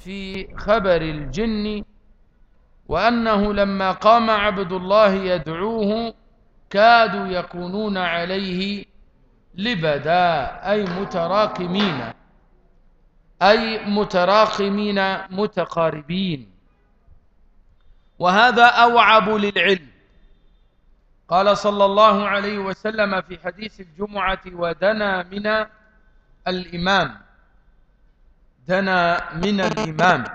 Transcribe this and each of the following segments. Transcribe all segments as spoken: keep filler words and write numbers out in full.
في خبر الجن، وأنه لما قام عبد الله يدعوه كادوا يكونون عليه لبدا، أي متراكمين، أي متراكمين متقاربين، وهذا أوعب للعلم. قال صلى الله عليه وسلم في حديث الجمعة: ودنا من الإمام، دنا من الإمام.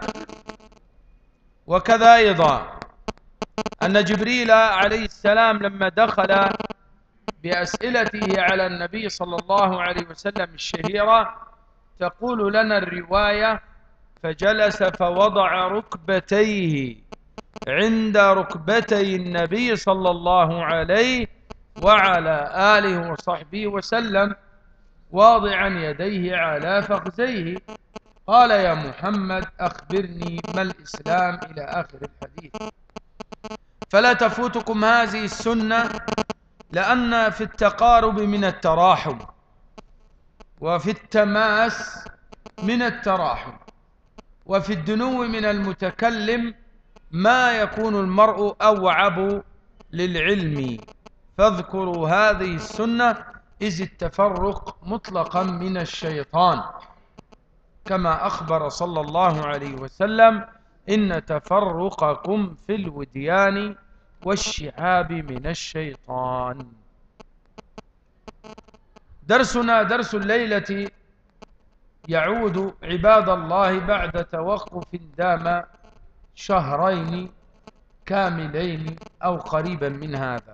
وكذا أيضا أن جبريل عليه السلام لما دخل بأسئلته على النبي صلى الله عليه وسلم الشهيرة، تقول لنا الرواية: فجلس فوضع ركبتيه عند ركبتي النبي صلى الله عليه وعلى آله وصحبه وسلم، واضعا يديه على فخذيه. قال: يا محمد أخبرني ما الإسلام، إلى آخر الحديث. فلا تفوتكم هذه السنة، لأن في التقارب من التراحم، وفي التماس من التراحم، وفي الدنو من المتكلم ما يكون المرء أوعب للعلم. فاذكروا هذه السنة، إذ التفرق مطلقا من الشيطان، كما أخبر صلى الله عليه وسلم: إن تفرقكم في الوديان والشعاب من الشيطان. درسنا درس الليلة يعود عباد الله بعد توقف دام شهرين كاملين أو قريبا من هذا،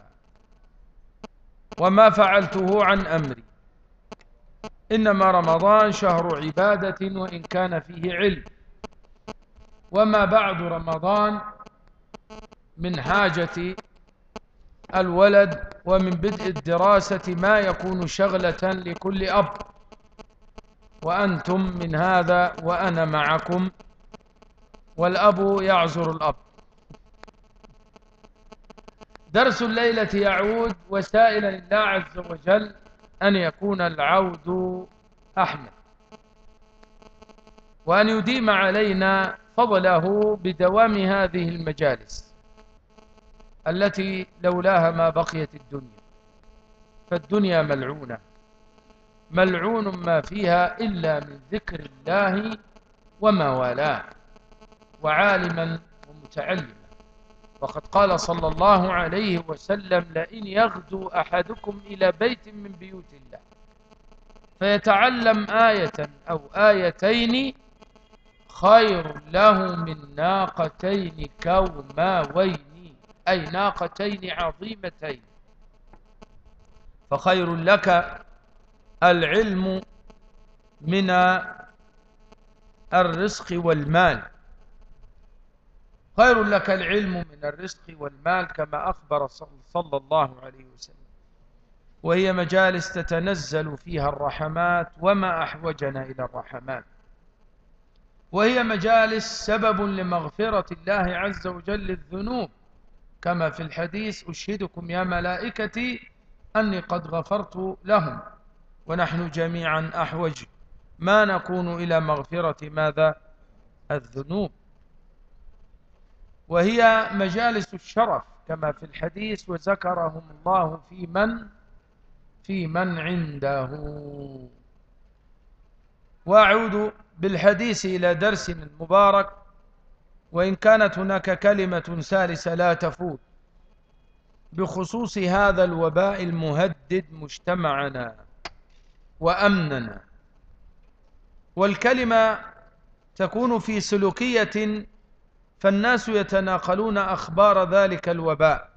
وما فعلته عن أمري. إنما رمضان شهر عبادة وإن كان فيه علم، وما بعد رمضان من حاجة الولد ومن بدء الدراسة ما يكون شغلة لكل أب، وأنتم من هذا وأنا معكم، والأب يعذر الأب. درس الليلة يعود وسائلا الله عز وجل أن يكون العود أحمد، وأن يديم علينا فضله بدوام هذه المجالس التي لولاها ما بقيت الدنيا. فالدنيا ملعونة، ملعون ما فيها إلا من ذكر الله وما والاه، وعالما ومتعلما. وقد قال صلى الله عليه وسلم: لئن يغدو أحدكم إلى بيت من بيوت الله فيتعلم آية أو آيتين خير له من ناقتين كوماوين، أي ناقتين عظيمتين. فخير لك العلم من الرزق والمال، خير لك العلم من الرزق والمال، كما أخبر صلى الله عليه وسلم. وهي مجالس تتنزل فيها الرحمات، وما أحوجنا إلى الرحمات. وهي مجالس سبب لمغفرة الله عز وجل للذنوب، كما في الحديث: أشهدكم يا ملائكتي أني قد غفرت لهم. ونحن جميعا أحوج ما نكون إلى مغفرة ماذا؟ الذنوب. وهي مجالس الشرف، كما في الحديث: وذكرهم الله في من في من عنده. وأعود بالحديث إلى درسنا المبارك، وإن كانت هناك كلمة ثالثة لا تفوت بخصوص هذا الوباء المهدد مجتمعنا وأمننا. والكلمة تكون في سلوكية، فالناس يتناقلون أخبار ذلك الوباء.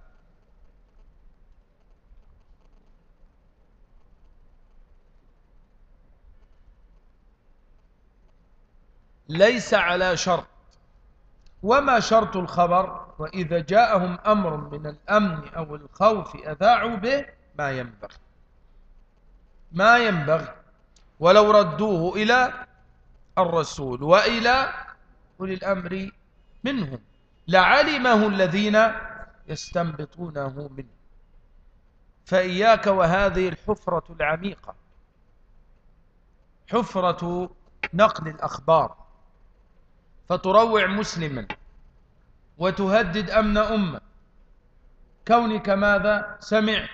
ليس على شرط. وما شرط الخبر؟ وإذا جاءهم أمر من الأمن أو الخوف أذاعوا به ما ينبغي ما ينبغي ولو ردوه إلى الرسول وإلى أولي الأمر منهم لعلمه الذين يستنبطونه منه. فإياك وهذه الحفرة العميقة، حفرة نقل الأخبار. فتروع مسلما وتهدد أمن أمة، كونك ماذا سمعت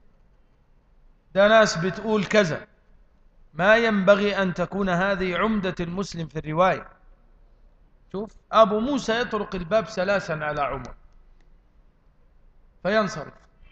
ده ناس بتقول كذا، ما ينبغي أن تكون هذه عمدة المسلم في الرواية. شوف أبو موسى يطرق الباب ثلاثا على عمر فينصرف،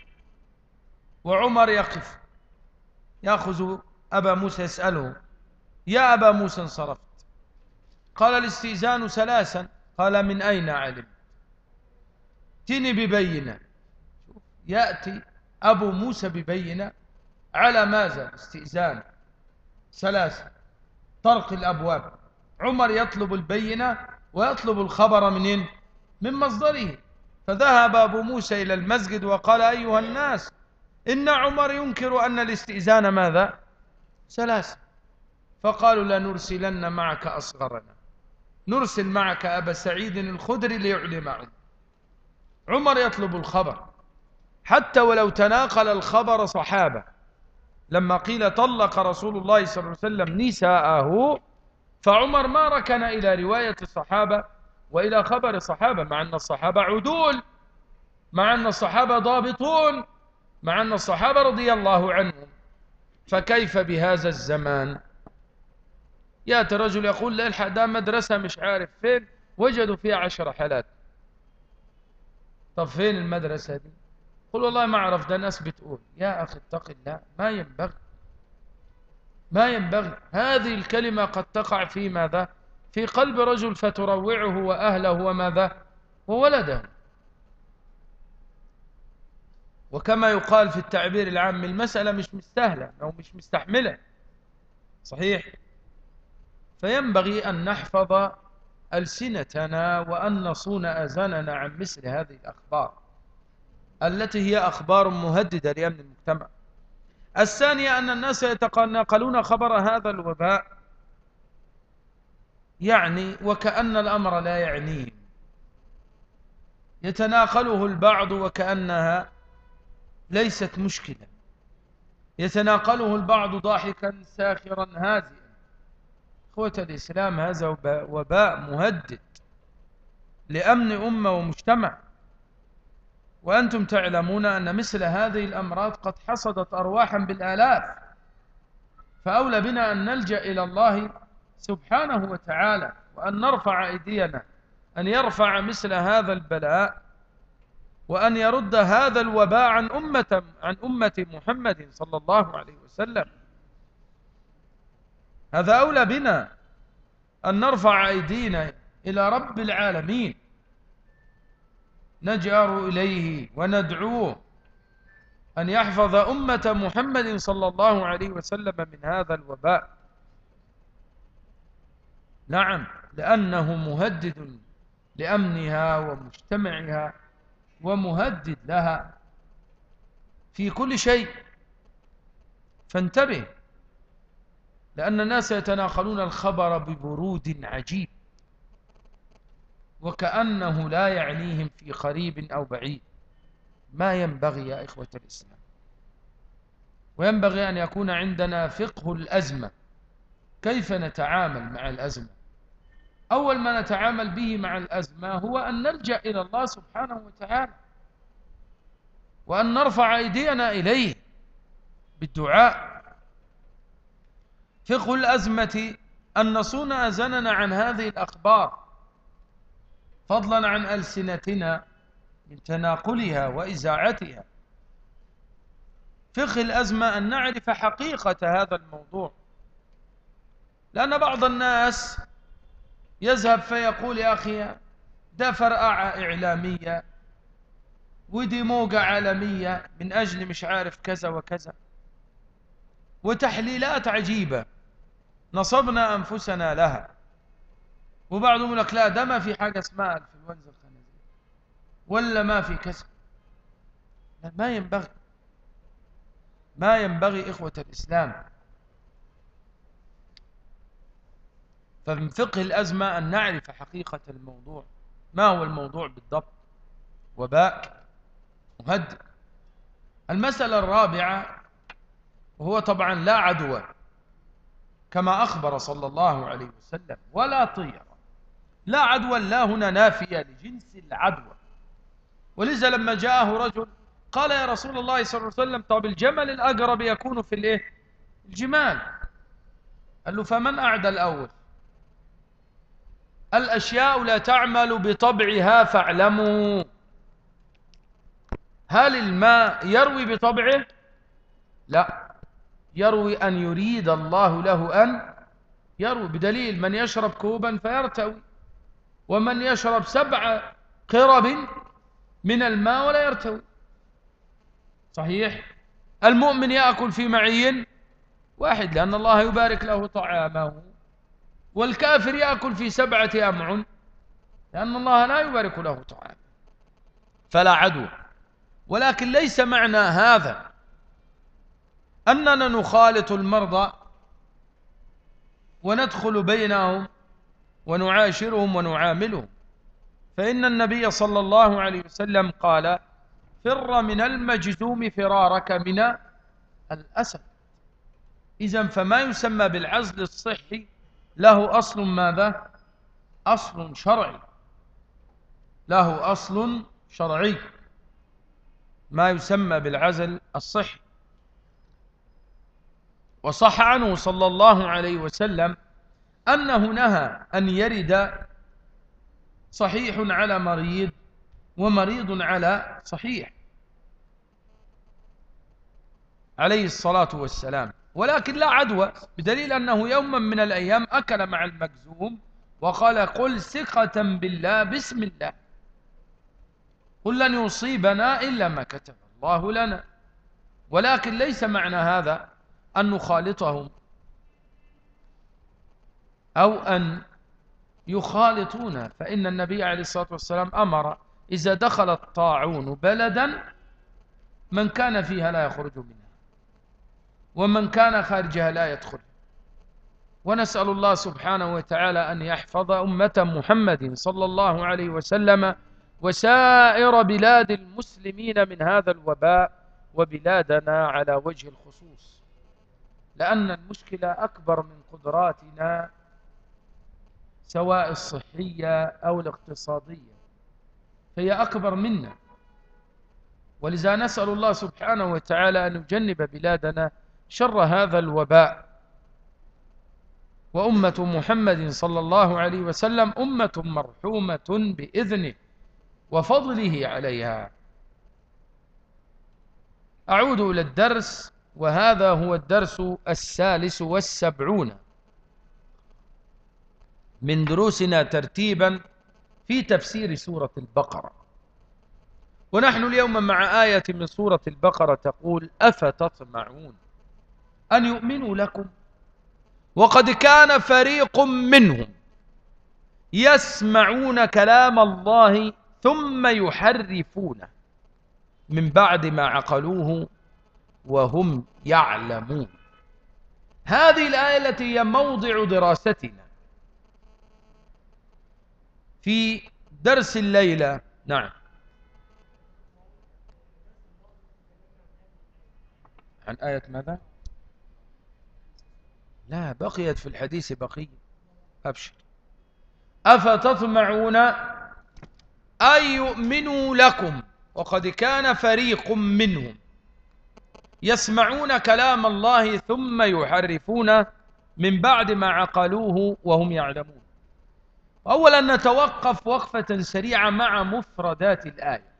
وعمر يقف يأخذ أبا موسى يسأله: يا أبا موسى انصرفت؟ قال: الاستئذان ثلاثا. قال: من أين علم؟ ائتني ببينة. يأتي أبو موسى ببينة على ماذا؟ استئذان ثلاثا، طرق الأبواب. عمر يطلب البينة ويطلب الخبر منين؟ من مصدره. فذهب أبو موسى إلى المسجد وقال: أيها الناس، إن عمر ينكر أن الاستئذان ماذا؟ ثلاثة. فقالوا: لنرسلن معك أصغرنا، نرسل معك أبا سعيد الخدري ليعلم عنه. عمر يطلب الخبر حتى ولو تناقل الخبر صحابة. لما قيل طلق رسول الله صلى الله عليه وسلم نساءه، فعمر ما ركن إلى رواية الصحابة وإلى خبر الصحابة، مع أن الصحابة عدول، مع أن الصحابة ضابطون، مع أن الصحابة رضي الله عنهم. فكيف بهذا الزمان؟ يأتي رجل يقول: لا الحق ده مدرسة مش عارف فين وجدوا فيها عشر حالات. طب فين المدرسة دي؟ قل والله ما أعرف، ده ناس بتقول. يا أخي اتق الله، ما ينبغي، ما ينبغي. هذه الكلمة قد تقع في ماذا؟ في قلب رجل فتروعه وأهله وماذا؟ وولده. وكما يقال في التعبير العام: المسألة مش مستاهلة أو مش مستحملة. صحيح. فينبغي أن نحفظ ألسنتنا وأن نصون آذاننا عن مثل هذه الأخبار التي هي أخبار مهددة لأمن المجتمع. الثانية أن الناس يتناقلون خبر هذا الوباء يعني وكأن الأمر لا يعنيهم، يتناقله البعض وكأنها ليست مشكلة، يتناقله البعض ضاحكا ساخرا هازئا. إخوة الإسلام، هذا وباء مهدد لأمن أمة ومجتمع، وأنتم تعلمون أن مثل هذه الأمراض قد حصدت أرواحا بالآلاف، فأولى بنا أن نلجأ إلى الله سبحانه وتعالى وأن نرفع أيدينا أن يرفع مثل هذا البلاء وأن يرد هذا الوباء عن أمة عن أمة محمد صلى الله عليه وسلم. هذا أولى بنا أن نرفع أيدينا إلى رب العالمين، نجأر إليه وندعوه أن يحفظ أمة محمد صلى الله عليه وسلم من هذا الوباء. نعم، لأنه مهدد لأمنها ومجتمعها ومهدد لها في كل شيء. فانتبه، لأن الناس يتناقلون الخبر ببرود عجيب وكأنه لا يعنيهم في قريب أو بعيد. ما ينبغي يا إخوة الإسلام، وينبغي أن يكون عندنا فقه الأزمة. كيف نتعامل مع الأزمة؟ أول ما نتعامل به مع الأزمة هو أن نلجأ إلى الله سبحانه وتعالى وأن نرفع أيدينا إليه بالدعاء. فقه الأزمة أن نصون أذاننا عن هذه الأخبار، فضلا عن ألسنتنا من تناقلها وإذاعتها. فقه الأزمة أن نعرف حقيقة هذا الموضوع، لأن بعض الناس يذهب فيقول: يا أخي ده فرقعة إعلامية ودي موجة عالمية من أجل مش عارف كذا وكذا، وتحليلات عجيبة نصبنا أنفسنا لها. وبعضهم يقول لك: لا ده ما في حاجة اسمها الإنفلونزا الخنازير، ولا ما في كذا. ما ينبغي، ما ينبغي إخوة الإسلام. فمن فقه الأزمة أن نعرف حقيقة الموضوع. ما هو الموضوع بالضبط؟ وباء مهدد. المسألة الرابعة، وهو طبعا لا عدوى كما أخبر صلى الله عليه وسلم، ولا طيرة، لا عدوى لا هنا نافية لجنس العدوى. ولذا لما جاءه رجل قال يا رسول الله صلى الله عليه وسلم طب الجمل الأقرب يكون في الايه الجمال. قال له فمن أعدى الأول؟ الأشياء لا تعمل بطبعها فاعلموا. هل الماء يروي بطبعه؟ لا، يروي أن يريد الله له أن يروي، بدليل من يشرب كوبا فيرتوي، ومن يشرب سبع قرب من الماء ولا يرتوي. صحيح. المؤمن يأكل في معي واحد لأن الله يبارك له طعامه، والكافر يأكل في سبعة أمع لأن الله لا يبارك له طعامه، فلا عدوى. ولكن ليس معنى هذا أننا نخالط المرضى وندخل بينهم ونعاشرهم ونعاملهم، فإن النبي صلى الله عليه وسلم قال فر من المجذوم فرارك من الأسد. إذن فما يسمى بالعزل الصحي له أصل ماذا؟ أصل شرعي، له أصل شرعي ما يسمى بالعزل الصحي. وصح عنه صلى الله عليه وسلم أنه نهى أن يرد صحيح على مريض ومريض على صحيح عليه الصلاة والسلام، ولكن لا عدوى، بدليل أنه يوما من الأيام أكل مع المجذوم وقال قل ثقة بالله بسم الله، قل لن يصيبنا إلا ما كتب الله لنا. ولكن ليس معنى هذا أن نخالطهم أو أن يخالطون، فإن النبي عليه الصلاة والسلام أمر إذا دخل الطاعون بلدا من كان فيها لا يخرج منها، ومن كان خارجها لا يدخل. ونسأل الله سبحانه وتعالى أن يحفظ أمة محمد صلى الله عليه وسلم وسائر بلاد المسلمين من هذا الوباء، وبلادنا على وجه الخصوص، لأن المشكلة أكبر من قدراتنا سواء الصحية أو الاقتصادية، فهي أكبر منا. ولذا نسأل الله سبحانه وتعالى أن يجنب بلادنا شر هذا الوباء. وأمة محمد صلى الله عليه وسلم أمة مرحومة بإذنه وفضله عليها. أعود إلى الدرس، وهذا هو الدرس الثالث والسبعون من دروسنا ترتيبا في تفسير سورة البقرة. ونحن اليوم مع آية من سورة البقرة تقول أفتطمعون أن يؤمنوا لكم وقد كان فريق منهم يسمعون كلام الله ثم يحرفونه من بعد ما عقلوه وهم يعلمون. هذه الآية التي هي موضع دراستنا في درس الليلة. نعم. عن آية ماذا؟ لا، بقيت في الحديث بقية. أبشر. أفتطمعون أن يؤمنوا لكم وقد كان فريق منهم يسمعون كلام الله ثم يحرفونه من بعد ما عقلوه وهم يعلمون. أولا نتوقف وقفة سريعة مع مفردات الآية.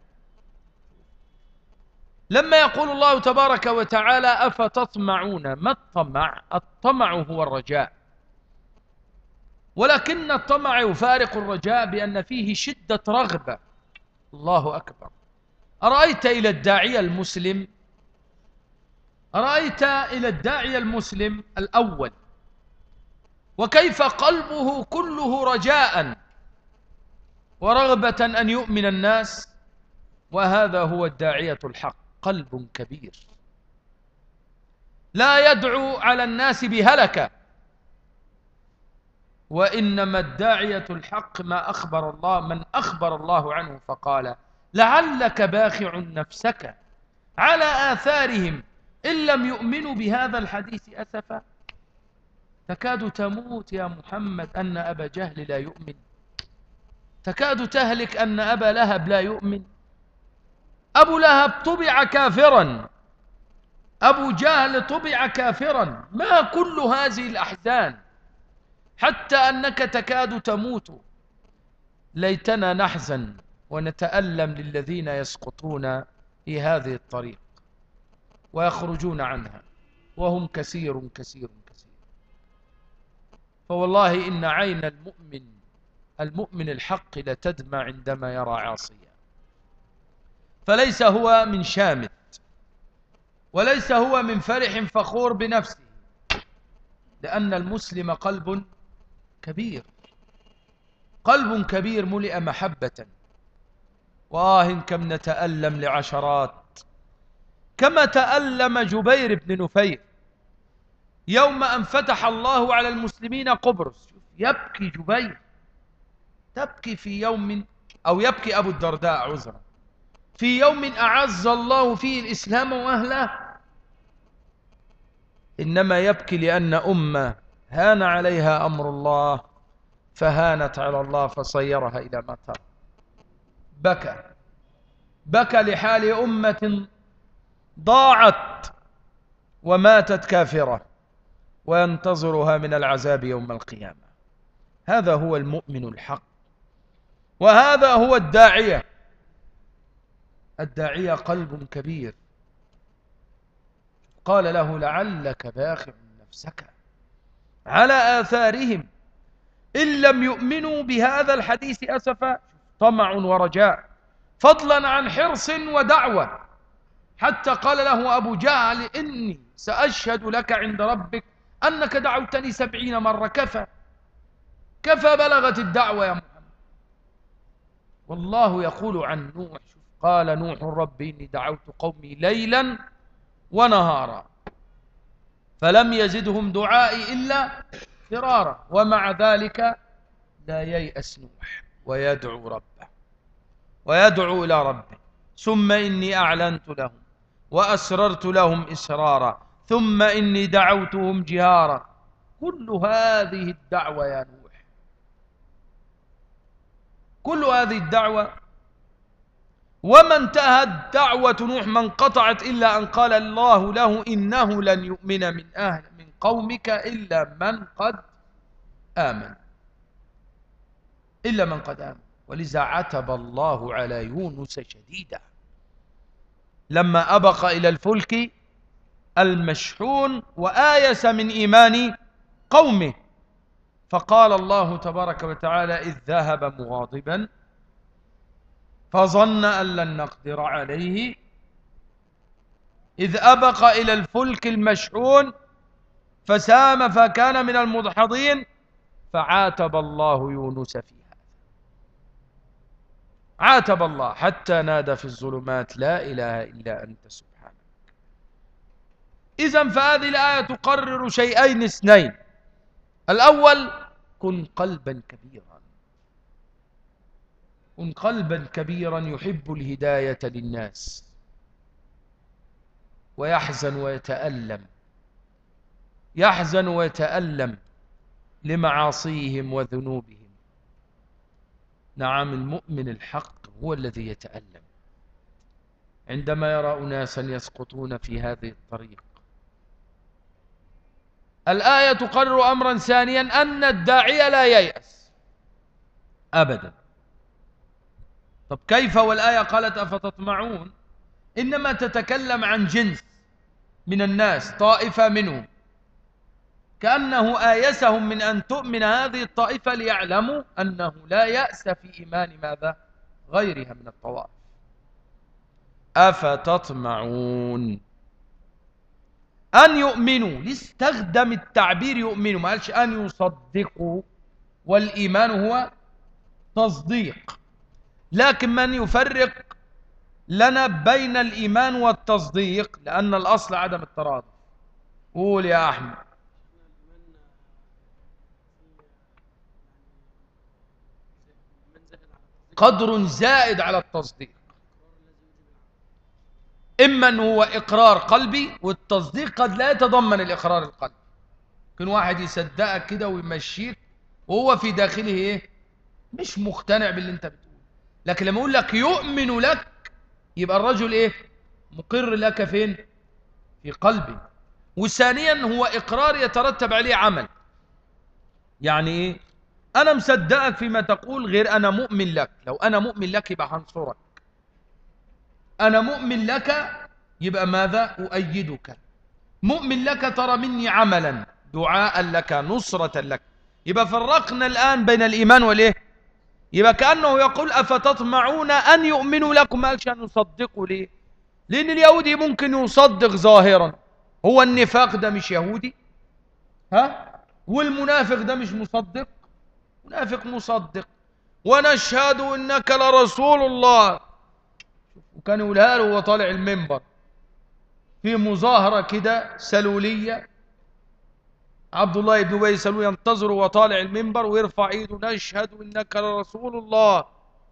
لما يقول الله تبارك وتعالى أفتطمعون، ما الطمع؟ الطمع هو الرجاء، ولكن الطمع يفارق الرجاء بأن فيه شدة رغبة. الله أكبر. أرأيت إلى الداعية المسلم أرأيت إلى الداعية المسلم الأول وكيف قلبه كله رجاء ورغبة أن يؤمن الناس، وهذا هو الداعية الحق، قلب كبير لا يدعو على الناس بهلكة، وإنما الداعية الحق ما أخبر الله من أخبر الله عنه فقال لعلك باخع نفسك على آثارهم إن لم يؤمنوا بهذا الحديث أسفا. تكاد تموت يا محمد أن أبا جهل لا يؤمن، تكاد تهلك أن أبا لهب لا يؤمن. أبو لهب طبع كافرا، أبو جهل طبع كافرا، ما كل هذه الأحزان حتى أنك تكاد تموت. ليتنا نحزن ونتألم للذين يسقطون في هذه الطريق ويخرجون عنها، وهم كثير كثير كثير. فوالله إن عين المؤمن المؤمن الحق لتدمع عندما يرى عاصيا. فليس هو من شامت، وليس هو من فرح فخور بنفسه، لأن المسلم قلب كبير، قلب كبير ملئ محبة. وآه كم نتألم لعشرات، كما تألم جبير بن نفير يوم أن فتح الله على المسلمين قبرص. يبكي جبير، تبكي في يوم، أو يبكي أبو الدرداء عذرا، في يوم أعز الله فيه الإسلام وأهله، إنما يبكي لأن أمة هان عليها أمر الله فهانت على الله فصيرها إلى ما ترى. بكى بكى لحال أمة ضاعت وماتت كافرة وينتظرها من العذاب يوم القيامة. هذا هو المؤمن الحق، وهذا هو الداعية. الداعية قلب كبير. قال له لعلك باخع نفسك على آثارهم إن لم يؤمنوا بهذا الحديث أسفا. طمع ورجاء، فضلا عن حرص ودعوة، حتى قال له أبو جهل إني سأشهد لك عند ربك أنك دعوتني سبعين مرة. كفى كفى بلغت الدعوة يا محمد. والله يقول عن نوح، قال نوح رب إني دعوت قومي ليلا ونهارا فلم يزدهم دعائي إلا فرارا. ومع ذلك لا ييأس نوح ويدعو ربه ويدعو إلى ربه. ثم إني أعلنت لهم وأسررت لهم إسرارا ثم إني دعوتهم جهارا. كل هذه الدعوة يا نوح، كل هذه الدعوة، وما انتهت دعوة نوح ما انقطعت إلا أن قال الله له إنه لن يؤمن من أهل من قومك إلا من قد آمن إلا من قد آمن. ولذا عتب الله على يونس شديدا لما أبق إلى الفلك المشحون وآيس من إيمان قومه، فقال الله تبارك وتعالى إذ ذهب مغاضبا فظن أن لن نقدر عليه إذ أبق إلى الفلك المشحون فسام فكان من المدحضين فعاتب الله يونس فيها. عاتب الله حتى نادى في الظلمات لا إله إلا أنت سبحانك. إذن فهذه الآية تقرر شيئين اثنين. الأول كن قلبا كبيرا، كن قلبا كبيرا يحب الهداية للناس ويحزن ويتألم، يحزن ويتألم لمعاصيهم وذنوبهم. نعم، المؤمن الحق هو الذي يتألم عندما يرى أناسا يسقطون في هذه الطريق. الآية تقرر أمرا ثانيا، أن الداعية لا ييأس أبدا. طب كيف والآية قالت أفتطمعون؟ إنما تتكلم عن جنس من الناس، طائفة منهم، كأنه آيسهم من أن تؤمن هذه الطائفة ليعلموا أنه لا يأس في إيمان ماذا؟ غيرها من الطوائف. أفتطمعون أن يؤمنوا، لاستخدم التعبير يؤمنوا، ما قالش أن يصدقوا، والإيمان هو تصديق. لكن من يفرق لنا بين الإيمان والتصديق؟ لأن الأصل عدم التراضي. قول يا أحمد. قدر زائد على التصديق، إما أنه هو إقرار قلبي، والتصديق قد لا يتضمن الإقرار القلبي. يمكن واحد يصدقك كده ويمشيك وهو في داخله إيه؟ مش مقتنع باللي انت بتقول. لكن لما اقول لك يؤمن لك يبقى الرجل ايه؟ مقر لك فين؟ في قلبه. وثانيا هو اقرار يترتب عليه عمل. يعني ايه؟ انا مصدقك فيما تقول غير انا مؤمن لك. لو انا مؤمن لك يبقى هنصرك. انا مؤمن لك يبقى ماذا؟ اؤيدك. مؤمن لك ترى مني عملا، دعاء لك، نصرة لك. يبقى فرقنا الآن بين الإيمان والإيه؟ يبقى كأنه يقول أفتطمعون أن يؤمنوا لكم؟ ما قالش أن يصدقوا. ليه؟ لأن اليهودي ممكن يصدق ظاهرا. هو النفاق ده مش يهودي؟ ها؟ والمنافق ده مش مصدق؟ منافق مصدق. ونشهد إنك لرسول الله. وكان يقولها له وهو طالع المنبر في مظاهرة كده سلولية. عبد الله بن أبي سلول ينتظر وطالع المنبر ويرفع ايده نشهد إنك لرسول الله.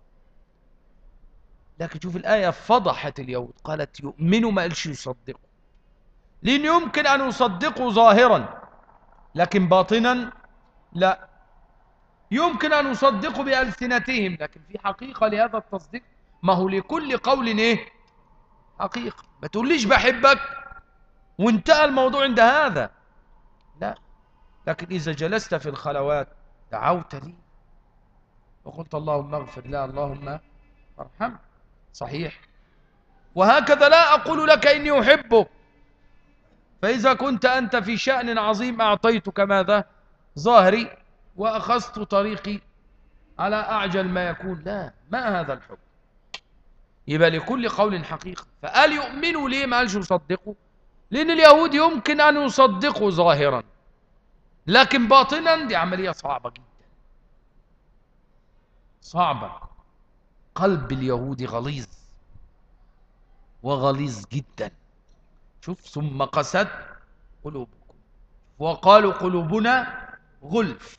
لكن شوف الآية فضحت اليهود، قالت يؤمنوا، ما قالش يصدقوا. لأن يمكن أن يصدقوا ظاهرا لكن باطنا لا. يمكن أن يصدقوا بألسنتهم لكن في حقيقة لهذا التصديق. ما هو لكل قول ايه؟ حقيقة. ما تقوليش بحبك وانتهى الموضوع عند هذا، لا. لكن إذا جلست في الخلوات دعوت لي وقلت اللهم اغفر، لا اللهم ارحم، صحيح. وهكذا لا أقول لك إني أحبك، فإذا كنت أنت في شأن عظيم أعطيتك ماذا؟ ظاهري، وأخذت طريقي على أعجل ما يكون. لا، ما هذا الحب. يبقى لكل قول حقيقة. فقال يؤمنوا ليه ما قالش يصدقوا؟ لأن اليهود يمكن أن يصدقوا ظاهرا لكن باطنا دي عملية صعبة جدا، صعبة. قلب اليهود غليظ وغليظ جدا. شوف، ثم قست قلوبكم وقالوا قلوبنا غلف.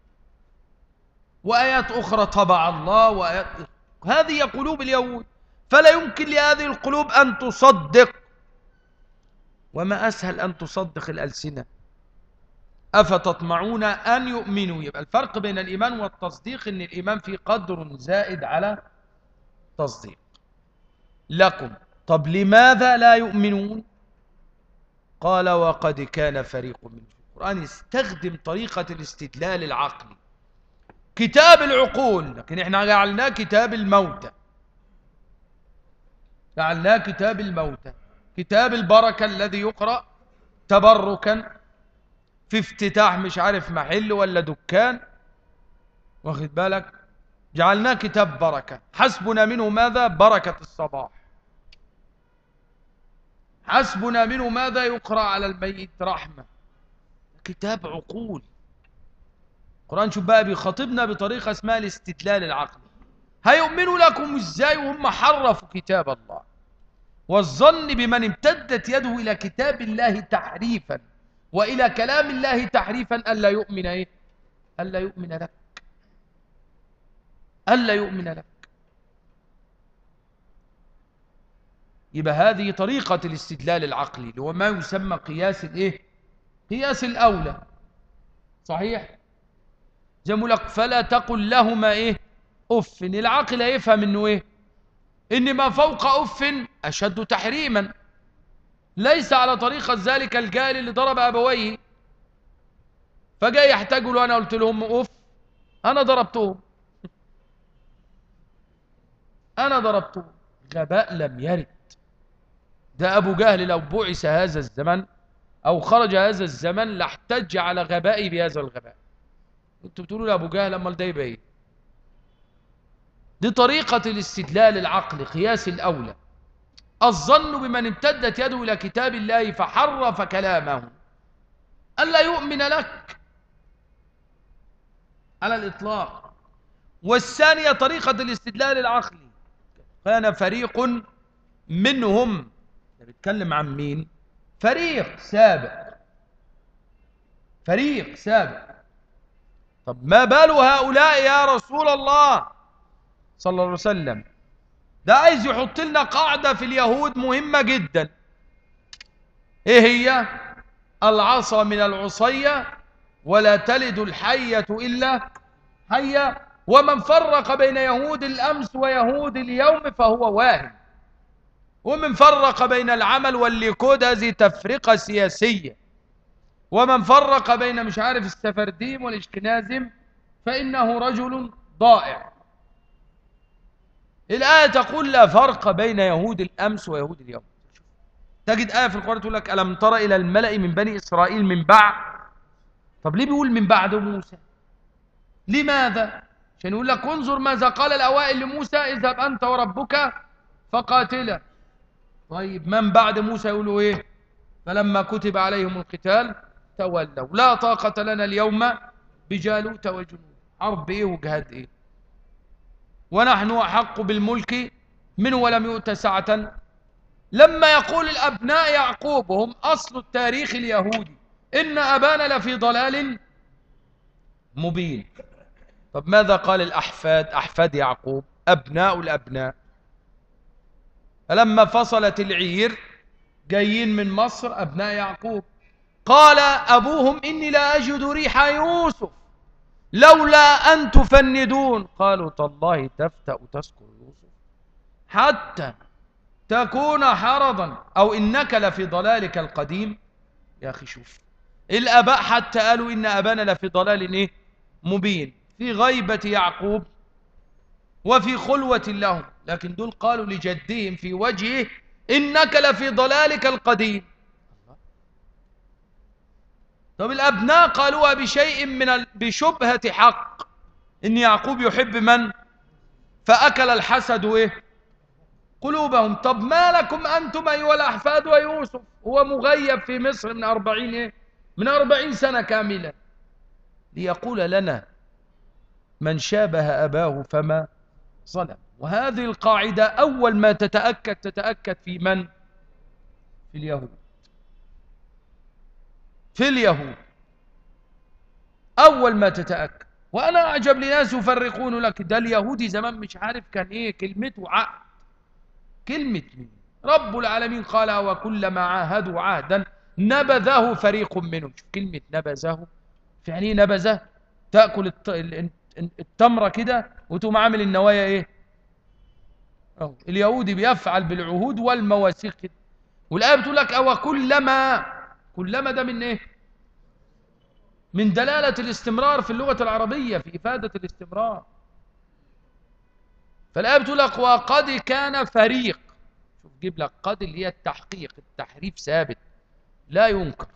وآيات أخرى طبع الله، وآيات هذه قلوب اليهود. فلا يمكن لهذه القلوب أن تصدق. وما أسهل أن تصدق الألسنة. أفتطمعون أن يؤمنوا. يبقى الفرق بين الإيمان والتصديق إن الإيمان فيه قدر زائد على تصديق لكم. طب لماذا لا يؤمنون؟ قال وقد كان فريق منهم. القرآن يستخدم طريقة الاستدلال العقلي، كتاب العقول، لكن احنا جعلناه كتاب الموتى. جعلناه كتاب الموتى، كتاب البركة الذي يقرأ تبركا في افتتاح مش عارف محل ولا دكان، واخد بالك؟ جعلناه كتاب بركة. حسبنا منه ماذا؟ بركة الصباح. حسبنا منه ماذا؟ يقرأ على الميت رحمة. كتاب عقول. القرآن شوف بقى بيخاطبنا بطريقة اسمها الاستدلال العقلي. هيؤمنوا لكم ازاي وهم حرفوا كتاب الله؟ والظن بمن امتدت يده إلى كتاب الله تحريفا وإلى كلام الله تحريفا ألا يؤمن إيه؟ ألا يؤمن لك. ألا يؤمن لك. يبقى هذه طريقة الاستدلال العقلي اللي هو ما يسمى قياس الإيه؟ قياس الأولى. صحيح؟ جمع لك فلا تقل لهما إيه؟ أف. العقل يفهم إنه إيه؟ إن ما فوق أف أشد تحريما. ليس على طريقة ذلك الجاهل اللي ضرب أبويه فجاء يحتاجوا له. أنا قلت لهم أف، أنا ضربتهم، أنا ضربتهم. غباء لم يرد. ده أبو جهل لو بعث هذا الزمن أو خرج هذا الزمن لاحتج على غبائي بهذا الغباء. انتوا بتقولوا لأبو جهل أمال ده يبقى إيه؟ دي طريقة الاستدلال العقلي، قياس الأولى. الظن بمن امتدت يده إلى كتاب الله فحرف كلامه ألا يؤمن لك على الإطلاق. والثانية طريقة الاستدلال العقلي. كان فريق منهم، ده بيتكلم عن مين؟ فريق سابق، فريق سابق. طب ما بال هؤلاء يا رسول الله صلى الله عليه وسلم؟ ده عايز يحط لنا قاعدة في اليهود مهمة جدا. ايه هي؟ العصا من العصية ولا تلد الحية إلا حية. ومن فرق بين يهود الأمس ويهود اليوم فهو واهم. ومن فرق بين العمل والليكود هذه تفرقة سياسية. ومن فرق بين مش عارف السفرديم والاشكنازم فإنه رجل ضائع. الآية تقول لا فرق بين يهود الأمس ويهود اليوم. تجد آية في القرآن تقول لك ألم تر إلى الملأ من بني إسرائيل من بعد. طب ليه بيقول من بعد موسى؟ لماذا؟ عشان يقول لك انظر ماذا قال الأوائل لموسى اذهب أنت وربك فقاتلا. طيب من بعد موسى يقولوا إيه؟ فلما كتب عليهم القتال تولوا لا طاقة لنا اليوم بجالوت وجنود. حرب إيه وجهاد إيه؟ ونحن أحق بالملك منه ولم يؤت سعة. لما يقول الأبناء يعقوب وهم أصل التاريخ اليهودي إن أبانا لفي ضلال مبين. طب ماذا قال الأحفاد أحفاد يعقوب أبناء الأبناء لما فصلت العير جايين من مصر أبناء يعقوب قال أبوهم إني لا أجد ريح يوسف لولا أن تفندون. قالوا تالله تفتأ تذكر يوسف حتى تكون حرضا أو إنك لفي ضلالك القديم. يا أخي شوف الآباء حتى قالوا إن أبانا لفي ضلال إيه؟ مبين في غيبة يعقوب وفي خلوة لهم. لكن دول قالوا لجدهم في وجهه إنك لفي ضلالك القديم. طب الأبناء قالوها بشيء من ال... بشبهة حق إن يعقوب يحب من فأكل الحسد إيه؟ قلوبهم. طب ما لكم أنتم أيها الأحفاد ويوسف هو مغيب في مصر من أربعين إيه؟ من أربعين سنة كاملة ليقول لنا من شابه أباه فما ظلم. وهذه القاعدة أول ما تتأكد تتأكد في من؟ في اليهود. في اليهود أول ما تتأكد. وأنا أعجب لناس يفرقون لك ده اليهودي زمان مش عارف كان إيه كلمته عقد. كلمة مين؟ رب العالمين قال وكلما عاهدوا عهدا نبذه فريق منهم. شوف كلمة نبذه يعني نبذه تأكل التمرة كده وتقوم عامل النوايا إيه؟ أو اليهودي بيفعل بالعهود والمواثيق كده. والآية بتقول لك أو كلما كلما ده من إيه؟ من دلالة الاستمرار في اللغة العربية في إفادة الاستمرار. فالآية بتقول لك وقد كان فريق. شوف جيب لك قد اللي هي التحقيق التحريف ثابت لا ينكر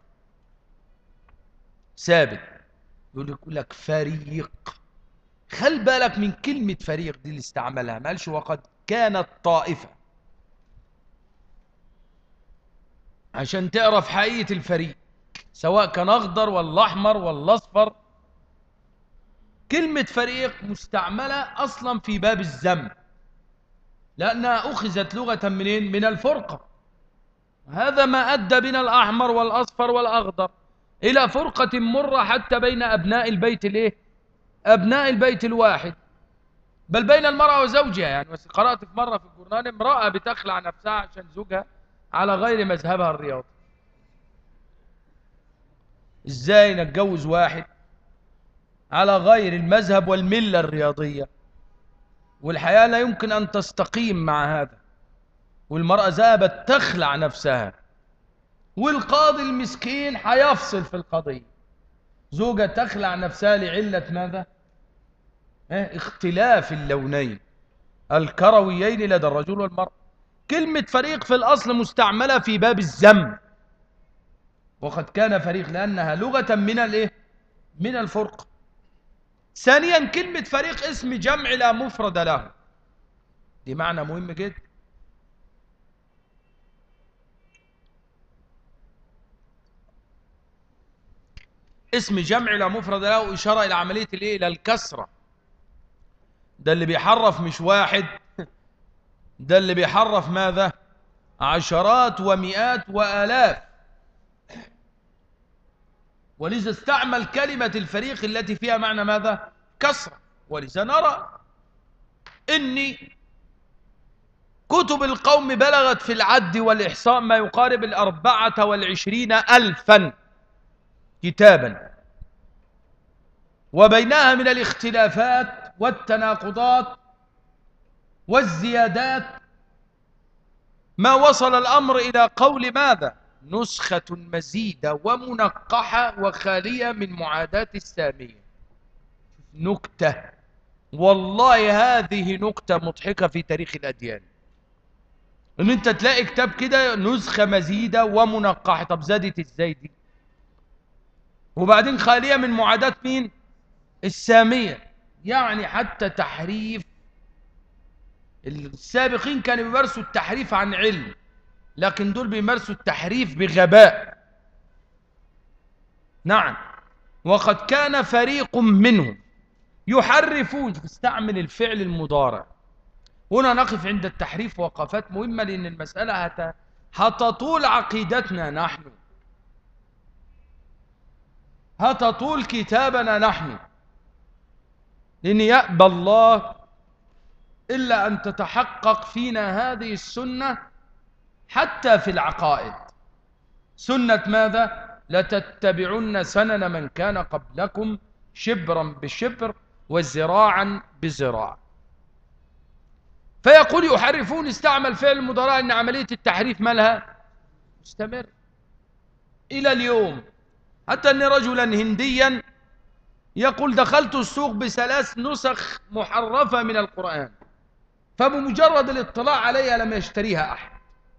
ثابت. يقول لك فريق. خل بالك من كلمة فريق دي اللي استعملها ما قالش وقد كانت طائفة عشان تعرف حقيقة الفريق سواء كان أخضر ولا أحمر ولا أصفر. كلمة فريق مستعملة أصلا في باب الذم لأنها أخذت لغة منين؟ من الفرقة. هذا ما أدى بنا الأحمر والأصفر والأخضر إلى فرقة مرة حتى بين أبناء البيت الإيه؟ أبناء البيت الواحد بل بين المرأة وزوجها. يعني قرأت في مرة في الجورنال امرأة بتخلع نفسها عشان زوجها على غير مذهبها الرياضي. إزاي نتجوز واحد على غير المذهب والملة الرياضية والحياة لا يمكن أن تستقيم مع هذا والمرأة ذهبت تخلع نفسها والقاضي المسكين حيفصل في القضية. زوجة تخلع نفسها لعلة ماذا؟ اه اختلاف اللونين الكرويين لدى الرجل والمرأة. كلمة فريق في الأصل مستعملة في باب الذم وقد كان فريق لأنها لغة من الايه؟ من الفرق. ثانيا كلمة فريق اسم جمع لا مفرد له. دي معنى مهم جدا. اسم جمع لا مفرد له إشارة إلى عملية الايه؟ إلى الكسرة. ده اللي بيحرف مش واحد ده اللي بيحرف ماذا؟ عشرات ومئات وآلاف. ولذا استعمل كلمة الفريق التي فيها معنى ماذا؟ كسرة. ولذا نرى إني كتب القوم بلغت في العد والإحصاء ما يقارب الأربعة والعشرين ألفا كتابا وبينها من الاختلافات والتناقضات والزيادات، ما وصل الأمر إلى قول ماذا؟ نسخة مزيدة ومنقحة وخالية من معاداة السامية. نكتة، والله هذه نكتة مضحكة في تاريخ الأديان، ان انت تلاقي كتاب كده نسخة مزيدة ومنقحة. طب زادت ازاي دي؟ وبعدين خالية من معاداة مين؟ السامية. يعني حتى تحريف، السابقين كانوا بيمارسوا التحريف عن علم، لكن دول بيمارسوا التحريف بغباء. نعم. وقد كان فريق منهم يحرفون، استعمل الفعل المضارع. هنا نقف عند التحريف وقفات مهمة، لأن المسألة هت... هتطول عقيدتنا نحن، هتطول كتابنا نحن، لأن يأبى الله إلا أن تتحقق فينا هذه السنة حتى في العقائد. سنة ماذا؟ لتتبعن سنن من كان قبلكم شبرا بشبر وزراعا بزراع. فيقول يحرفون، استعمل فعل المضارع، ان عملية التحريف مالها مستمر إلى اليوم. حتى أن رجلا هنديا يقول دخلت السوق بثلاث نسخ محرفة من القرآن، فبمجرد الاطلاع عليها لم يشتريها أحد،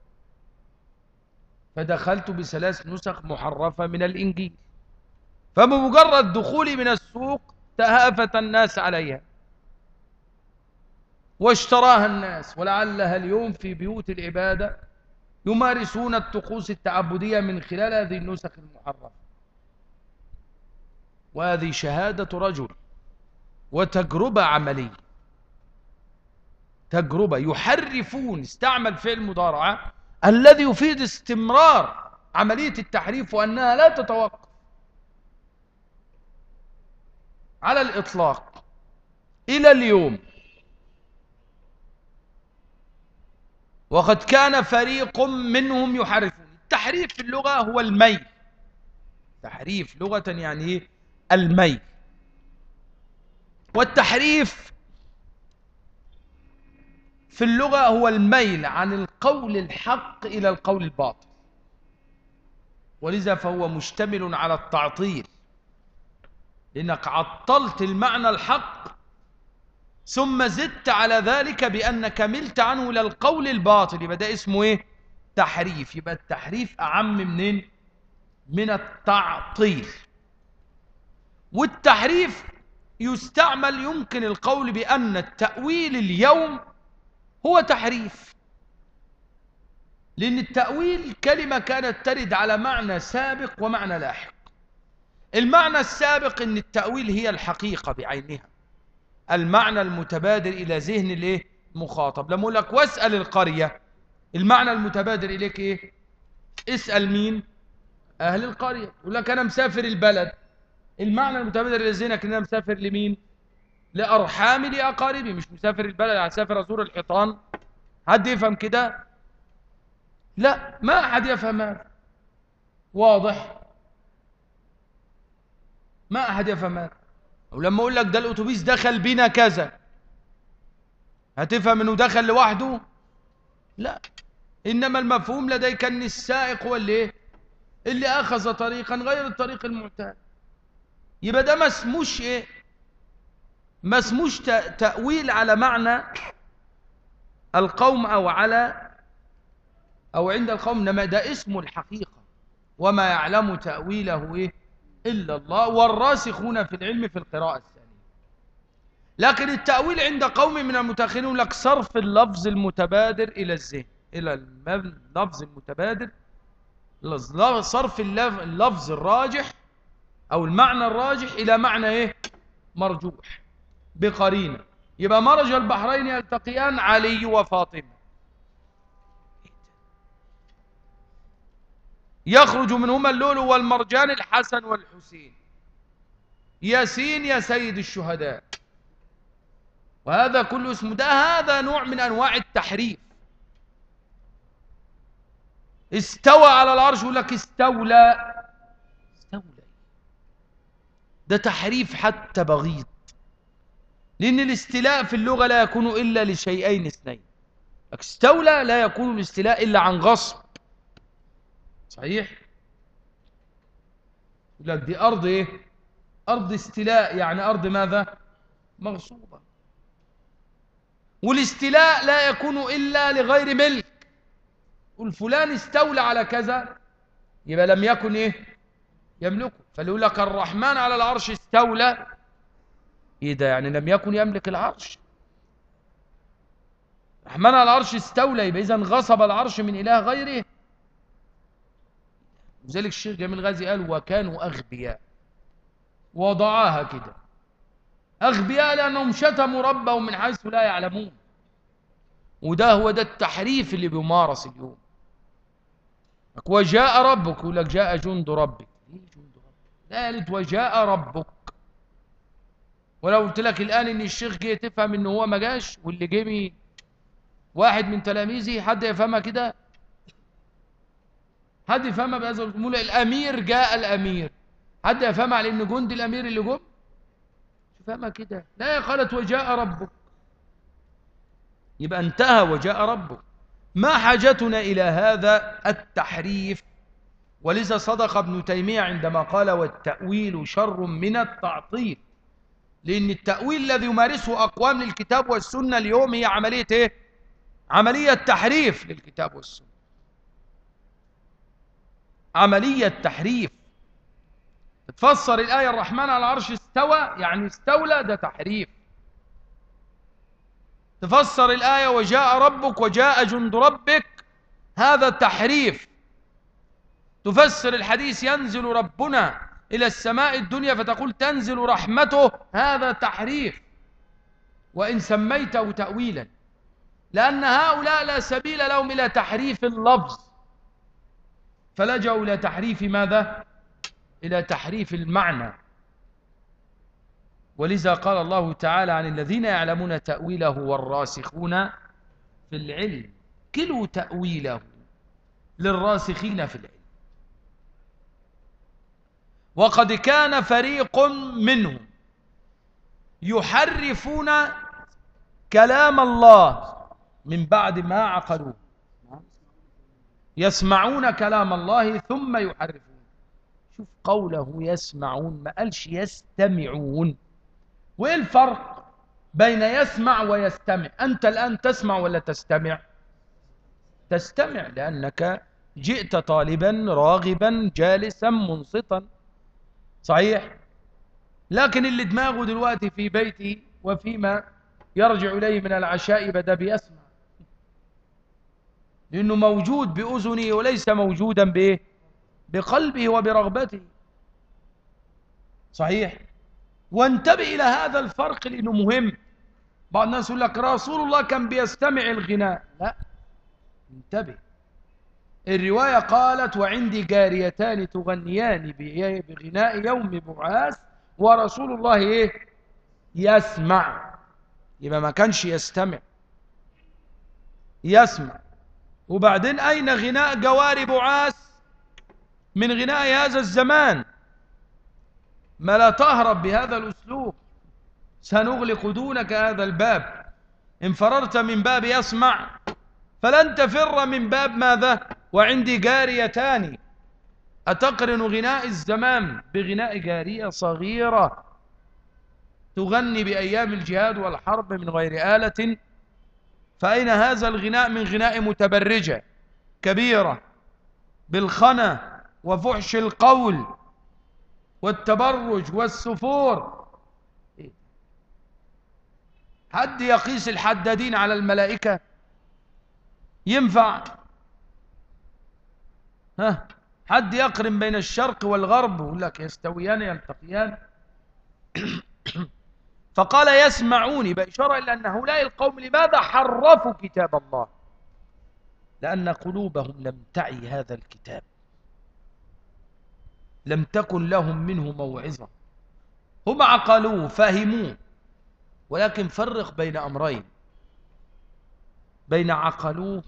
فدخلت بثلاث نسخ محرفة من الإنجيل، فبمجرد دخولي من السوق تهافت الناس عليها واشتراها الناس، ولعلها اليوم في بيوت العبادة يمارسون الطقوس التعبدية من خلال هذه النسخ المحرفة. وهذه شهادة رجل وتجربة عملية، تجربة. يحرفون، استعمل فعل مضارعة الذي يفيد استمرار عملية التحريف وأنها لا تتوقف على الإطلاق إلى اليوم. وقد كان فريق منهم يحرفون. التحريف في اللغة هو الميل. تحريف لغة يعني ايه؟ الميل. والتحريف في اللغة هو الميل عن القول الحق إلى القول الباطل، ولذا فهو مشتمل على التعطيل، لأنك عطلت المعنى الحق ثم زدت على ذلك بأنك ملت عنه إلى القول الباطل، يبقى ده اسمه ايه؟ تحريف. يبقى التحريف أعم منين؟ من التعطيل. والتحريف يستعمل، يمكن القول بأن التأويل اليوم هو تحريف، لأن التأويل كلمة كانت ترد على معنى سابق ومعنى لاحق. المعنى السابق ان التأويل هي الحقيقة بعينها، المعنى المتبادر إلى ذهن الايه؟ المخاطب. لما اقول لك واسأل القرية، المعنى المتبادر إليك ايه؟ اسأل مين؟ أهل القرية. يقول لك أنا مسافر البلد، المعنى المتبادر إلى ذهنك ان أنا مسافر لمين؟ لأرحامي، لأقاربي، مش مسافر البلد هسافر أزور الحيطان. حد يفهم كده؟ لا، ما أحد يفهم هذا. واضح؟ ما أحد يفهم هذا. ولما أقول لك ده الأتوبيس دخل بنا كذا، هتفهم أنه دخل لوحده؟ لا، إنما المفهوم لديك أن السائق هو اللي إيه؟ اللي أخذ طريقا غير الطريق المعتاد. يبقى ده ما اسموش إيه؟ ما اسموش تأويل على معنى القوم أو على أو عند القوم، إنما ده اسمه الحقيقة، وما يعلم تأويله إيه؟ إلا الله، والراسخون في العلم في القراءة الثانية. لكن التأويل عند قوم من المتأخرين لك صرف اللفظ المتبادر إلى الذهن، إلى اللفظ المتبادر، صرف اللفظ الراجح أو المعنى الراجح إلى معنى إيه؟ مرجوح بقرينة. يبقى مرج البحرين يلتقيان، علي وفاطمة، يخرج منهما اللؤلؤ والمرجان، الحسن والحسين، ياسين يا سيد الشهداء. وهذا كله اسمه، ده هذا نوع من أنواع التحريف. استوى على العرش، يقول لك استولى. استولى، ده تحريف حتى بغيض. لأن الاستيلاء في اللغة لا يكون إلا لشيئين اثنين. استولى لا يكون الاستيلاء إلا عن غصب. صحيح؟ يقول لك دي أرض إيه؟ أرض استيلاء، يعني أرض ماذا؟ مغصوبة. والاستيلاء لا يكون إلا لغير ملك. قل فلان استولى على كذا، يبقى لم يكن إيه؟ يملكه. فليقول لك الرحمن على العرش استولى، إيه ده؟ يعني لم يكن يملك العرش. الرحمن على العرش استولى، يبقى إذن غصب العرش من إله غيره. لذلك الشيخ جميل غازي قال وكانوا أغبياء، وضعاها كده أغبياء لأنهم شتموا ربهم من حيث لا يعلمون. وده هو ده التحريف اللي بيمارس اليوم. وجاء ربك، يقول لك جاء جند ربك. ايه جند ربك؟ لا قالت وجاء ربك. ولو قلت لك الآن إن الشيخ جه تفهم إن هو ما جاش، واللي جه مين؟ واحد من تلاميذه. حد يفهمها كده؟ حد يفهمها بهذا الجملة؟ الأمير جاء الأمير، حد يفهمها على إن جند الأمير اللي جم؟ فهمها كده؟ لا، قالت وجاء ربك، يبقى انتهى وجاء ربك. ما حاجتنا إلى هذا التحريف؟ ولذا صدق ابن تيمية عندما قال والتأويل شر من التعطيل. لأن التأويل الذي يمارسه أقوام للكتاب والسنة اليوم هي عملية إيه؟ عملية تحريف للكتاب والسنة، عملية تحريف. تفسر الآية الرحمن على العرش استوى يعني استولى، ده تحريف. تفسر الآية وجاء ربك وجاء جند ربك، هذا تحريف. تفسر الحديث ينزل ربنا إلى السماء الدنيا فتقول تنزل رحمته، هذا تحريف، وإن سميته تأويلا، لأن هؤلاء لا سبيل لهم إلى تحريف اللفظ، فلجأوا إلى تحريف ماذا؟ إلى تحريف المعنى. ولذا قال الله تعالى عن الذين يعلمون تأويله والراسخون في العلم، كلوا تأويله للراسخين في العلم. وقد كان فريق منهم يحرفون كلام الله من بعد ما عقلوه، يسمعون كلام الله ثم يحرفون. شوف قوله يسمعون، ما قالش يستمعون. وإيه الفرق بين يسمع ويستمع؟ أنت الآن تسمع ولا تستمع؟ تستمع، لأنك جئت طالبا راغبا جالسا منصتا. صحيح؟ لكن اللي دماغه دلوقتي في بيته وفيما يرجع إليه من العشاء بدأ بيسمع، لأنه موجود بأذنه وليس موجودا بإيه؟ بقلبه وبرغبته. صحيح؟ وانتبه إلى هذا الفرق لأنه مهم. بعض الناس يقول لك رسول الله كان بيستمع الغناء. لا، انتبه. الرواية قالت وعندي جاريتان تغنيان بغناء يوم بعاث ورسول الله إيه؟ يسمع. يبقى ما كانش يستمع، يسمع. وبعدين أين غناء جوار بعاث من غناء هذا الزمان؟ ما لا تهرب بهذا الأسلوب، سنغلق دونك هذا الباب. إن فررت من باب يسمع فلن تفر من باب ماذا؟ وعندي جاريتان. أتقرن غناء الزمان بغناء جارية صغيرة تغني بأيام الجهاد والحرب من غير آلة؟ فأين هذا الغناء من غناء متبرجة كبيرة بالخنا وفحش القول والتبرج والسفور؟ حد يقيس الحدادين على الملائكة؟ ينفع؟ ها؟ حد يقرن بين الشرق والغرب ويقول لك يستويان يلتقيان؟ فقال يسمعون بإشارة إلى أن هؤلاء القوم لماذا حرفوا كتاب الله؟ لأن قلوبهم لم تعي هذا الكتاب، لم تكن لهم منه موعظة. هم عقلوه فهموه، ولكن فرق بين أمرين، بين عقلوه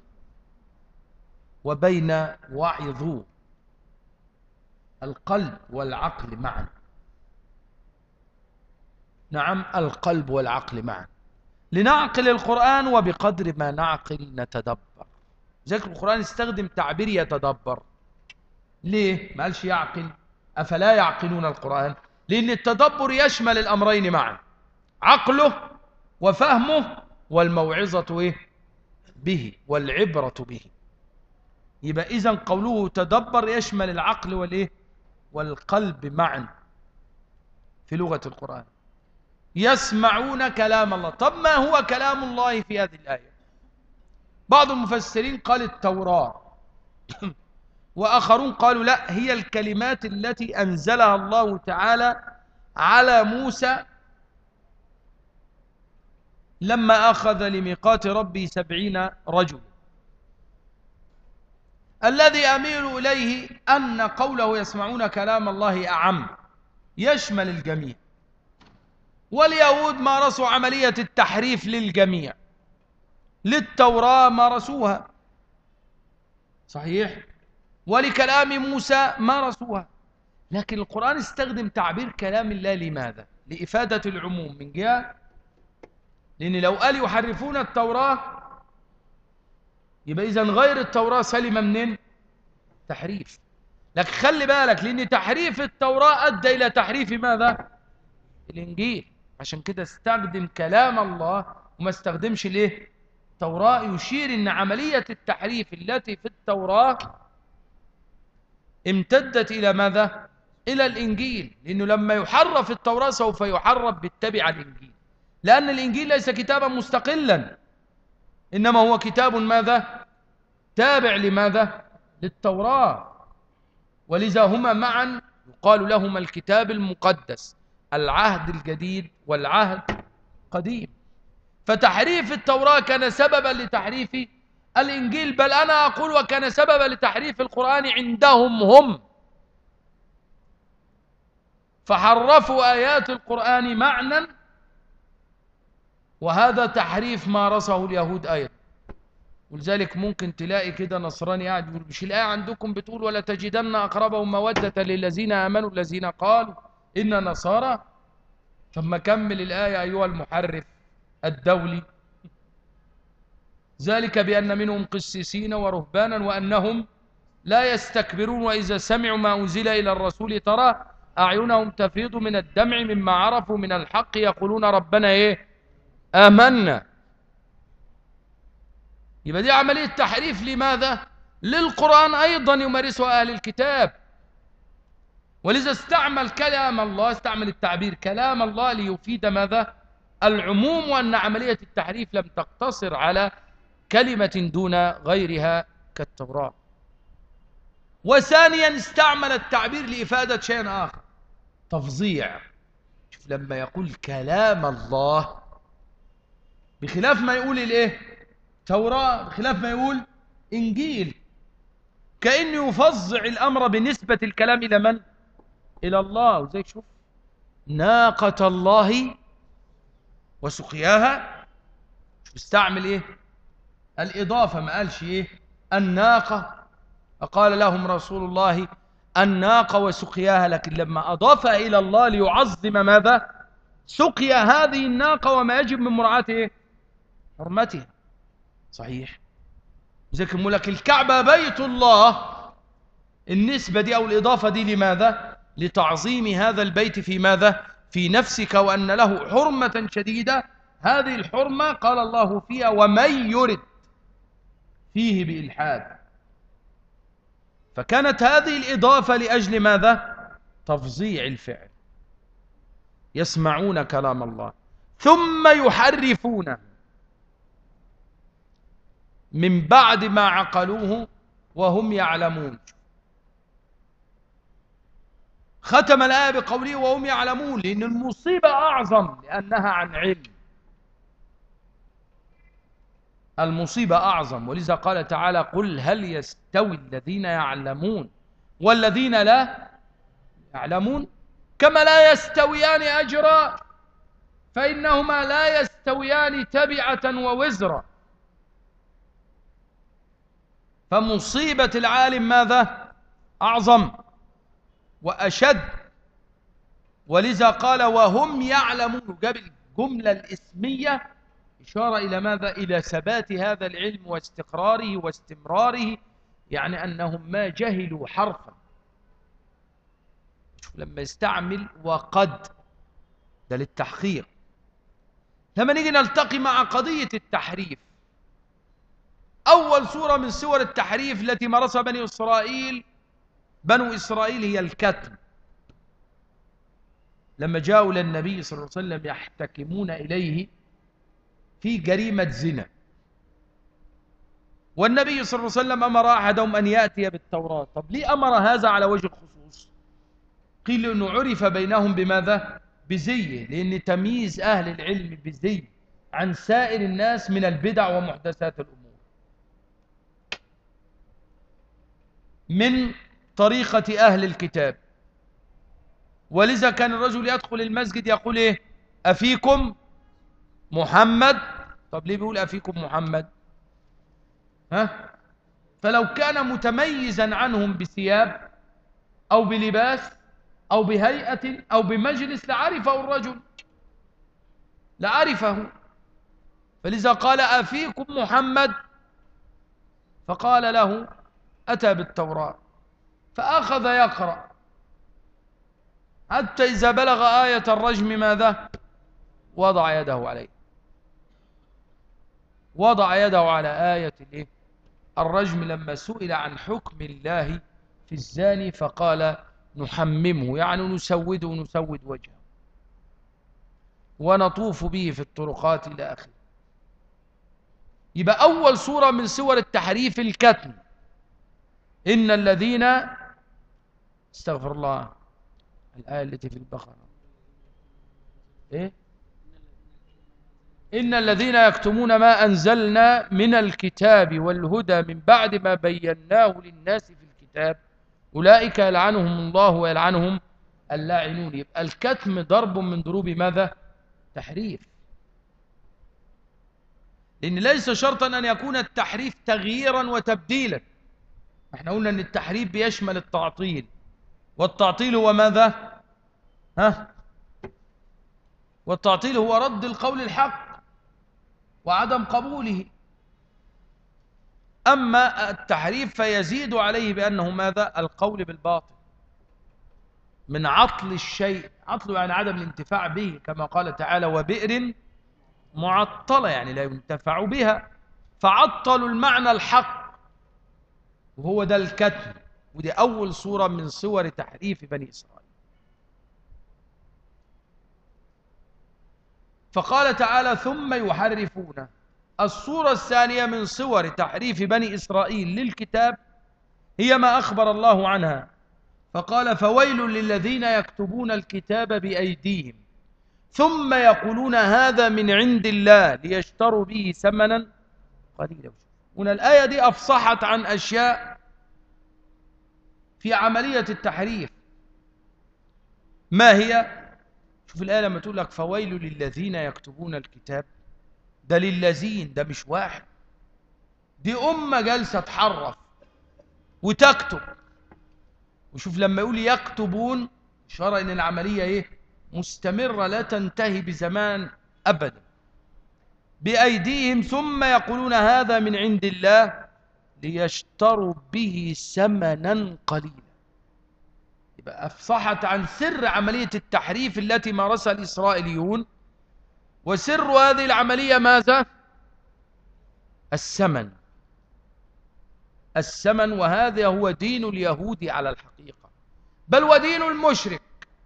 وبين وعظوه. القلب والعقل معا. نعم، القلب والعقل معا. لنعقل القرآن وبقدر ما نعقل نتدبر. ذلك القرآن استخدم تعبير يتدبر. ليه؟ ما قالش يعقل. أفلا يعقلون القرآن؟ لأن التدبر يشمل الأمرين معا، عقله وفهمه والموعظة إيه؟ به والعبرة به. يبقى إذن قوله تدبر يشمل العقل والإيه؟ والقلب معا في لغة القرآن. يسمعون كلام الله. طب ما هو كلام الله في هذه الآية؟ بعض المفسرين قال التوراة وآخرون قالوا لا، هي الكلمات التي أنزلها الله تعالى على موسى لما أخذ لميقات ربي سبعين رجل. الذي أميل إليه أن قوله يسمعون كلام الله أعم، يشمل الجميع، واليهود مارسوا عملية التحريف للجميع. للتوراة مارسوها صحيح، ولكلام موسى مارسوها، لكن القرآن استخدم تعبير كلام الله. لماذا؟ لإفادة العموم من جهة، لأن لو قال يحرفون التوراة يبقى إذن غير التوراة سلم منين؟ تحريف. لكن خلي بالك، لأن تحريف التوراة أدى إلى تحريف ماذا؟ الإنجيل. عشان كده استخدم كلام الله وما استخدمش ليه؟ توراة، يشير أن عملية التحريف التي في التوراة امتدت إلى ماذا؟ إلى الإنجيل، لأنه لما يحرف التوراة سوف يحرف بالتبع الإنجيل، لأن الإنجيل ليس كتابا مستقلا، إنما هو كتاب ماذا؟ تابع لماذا؟ للتوراة. ولذا هما معا يقال لهما الكتاب المقدس، العهد الجديد والعهد القديم. فتحريف التوراة كان سببا لتحريف الإنجيل، بل أنا أقول وكان سببا لتحريف القرآن عندهم هم، فحرفوا آيات القرآن معنى، وهذا تحريف مارسه اليهود أيضا. ولذلك ممكن تلاقي كده نصراني قاعد يقول مش الآية عندكم بتقول ولا تجدن أقربهم مودة للذين آمنوا الذين قالوا إن نصارى؟ ثم كمل الآية أيها المحرف الدولي، ذلك بأن منهم قسيسين ورهبانا وأنهم لا يستكبرون وإذا سمعوا ما أنزل إلى الرسول ترى أعينهم تفيض من الدمع مما عرفوا من الحق يقولون ربنا إيه؟ آمنا. يبقى دي عملية تحريف لماذا؟ للقرآن أيضا يمارسها أهل الكتاب. ولذا استعمل كلام الله، استعمل التعبير كلام الله ليفيد ماذا؟ العموم، وأن عملية التحريف لم تقتصر على كلمة دون غيرها كالتوراة. وثانيا استعمل التعبير لإفادة شيء آخر، تفظيع. شوف لما يقول كلام الله بخلاف ما يقول الايه؟ توراة، بخلاف ما يقول إنجيل، كأنه يفظع الأمر بنسبة الكلام إلى من؟ إلى الله. وزي شوف ناقة الله وسقياها، شوف استعمل إيه؟ الإضافة، ما قالش إيه؟ الناقة. فقال لهم رسول الله الناقة وسقياها، لكن لما أضافها إلى الله ليعظم ماذا؟ سقيا هذه الناقة وما يجب من مراعاة إيه؟ حرمتها. صحيح. ذلك لك الكعبة بيت الله، النسبة دي أو الإضافة دي لماذا؟ لتعظيم هذا البيت في ماذا؟ في نفسك، وأن له حرمة شديدة. هذه الحرمة قال الله فيها ومن يرد فيه بإلحاد. فكانت هذه الإضافة لأجل ماذا؟ تفظيع الفعل. يسمعون كلام الله ثم يحرفونه من بعد ما عقلوه وهم يعلمون. ختم الآية بقوله وهم يعلمون، لأن المصيبة أعظم لأنها عن علم. المصيبة أعظم، ولذا قال تعالى قل هل يستوي الذين يعلمون والذين لا يعلمون؟ كما لا يستويان أجرا فإنهما لا يستويان تبعة ووزرا. فمصيبة العالم ماذا؟ أعظم وأشد. ولذا قال وهم يعلمون، جاب الجملة الاسمية إشارة إلى ماذا؟ إلى ثبات هذا العلم واستقراره واستمراره، يعني أنهم ما جهلوا حرفا. لما يستعمل وقد، ده للتحقيق. لما نيجي نلتقي مع قضية التحريف، أول صورة من صور التحريف التي مارسها بني إسرائيل بنو إسرائيل هي الكتم. لما جاءوا إلى النبي صلى الله عليه وسلم يحتكمون إليه في جريمة زنا، والنبي صلى الله عليه وسلم أمر أحدهم أن يأتي بالتوراة. طب ليه أمر هذا على وجه الخصوص؟ قيل أنه عرف بينهم بماذا؟ بزيه، لأن تمييز أهل العلم بزي عن سائر الناس من البدع ومحدثات الأمور، من طريقة أهل الكتاب. ولذا كان الرجل يدخل المسجد يقول إيه؟ أفيكم محمد. طب ليه بيقول أفيكم محمد؟ ها؟ فلو كان متميزا عنهم بثياب أو بلباس أو بهيئة أو بمجلس لعرفه الرجل، لعرفه. فلذا قال أفيكم محمد، فقال له أتى بالتوراة، فأخذ يقرأ حتى إذا بلغ آية الرجم ماذا؟ وضع يده عليه، وضع يده على آية الإيه؟ الرجم، لما سئل عن حكم الله في الزاني فقال نحممه، يعني نسوده ونسود وجهه ونطوف به في الطرقات إلى آخره. يبقى أول صورة من صور التحريف الكتم. إن الذين، استغفر الله، الآية التي في البقرة إيه؟ إن الذين يكتمون ما أنزلنا من الكتاب والهدى من بعد ما بيناه للناس في الكتاب أولئك يلعنهم الله ويلعنهم اللاعنون. يبقى الكتم ضرب من ضروب ماذا؟ تحريف. لأن ليس شرطا أن يكون التحريف تغييرا وتبديلا. احنا قلنا أن التحريف بيشمل التعطيل، والتعطيل هو ماذا؟ ها؟ والتعطيل هو رد القول الحق وعدم قبوله. أما التحريف فيزيد عليه بأنه ماذا؟ القول بالباطل، من عطل الشيء. عطله يعني عدم الانتفاع به، كما قال تعالى وبئر معطلة، يعني لا ينتفع بها، فعطلوا المعنى الحق، وهو ده الكتم. ودي أول صورة من صور تحريف بني إسرائيل. فقال تعالى ثم يحرفون. الصورة الثانية من صور تحريف بني إسرائيل للكتاب هي ما أخبر الله عنها، فقال فويل للذين يكتبون الكتاب بأيديهم ثم يقولون هذا من عند الله ليشتروا به ثمنا قليلا. هنا الآية دي أفصحت عن أشياء في عملية التحريف. ما هي؟ شوف الآية لما تقول لك فويل للذين يكتبون الكتاب، ده للذين، ده مش واحد، دي أمة جالسة تحرف وتكتب. وشوف لما يقول يكتبون إشارة إن العملية إيه؟ مستمرة لا تنتهي بزمان أبدا. بأيديهم ثم يقولون هذا من عند الله ليشتروا به ثمنا قليلا. يبقى أفصحت عن سر عملية التحريف التي مارسها الإسرائيليون. وسر هذه العملية ماذا؟ الثمن. الثمن، وهذا هو دين اليهود على الحقيقة، بل ودين المشرك.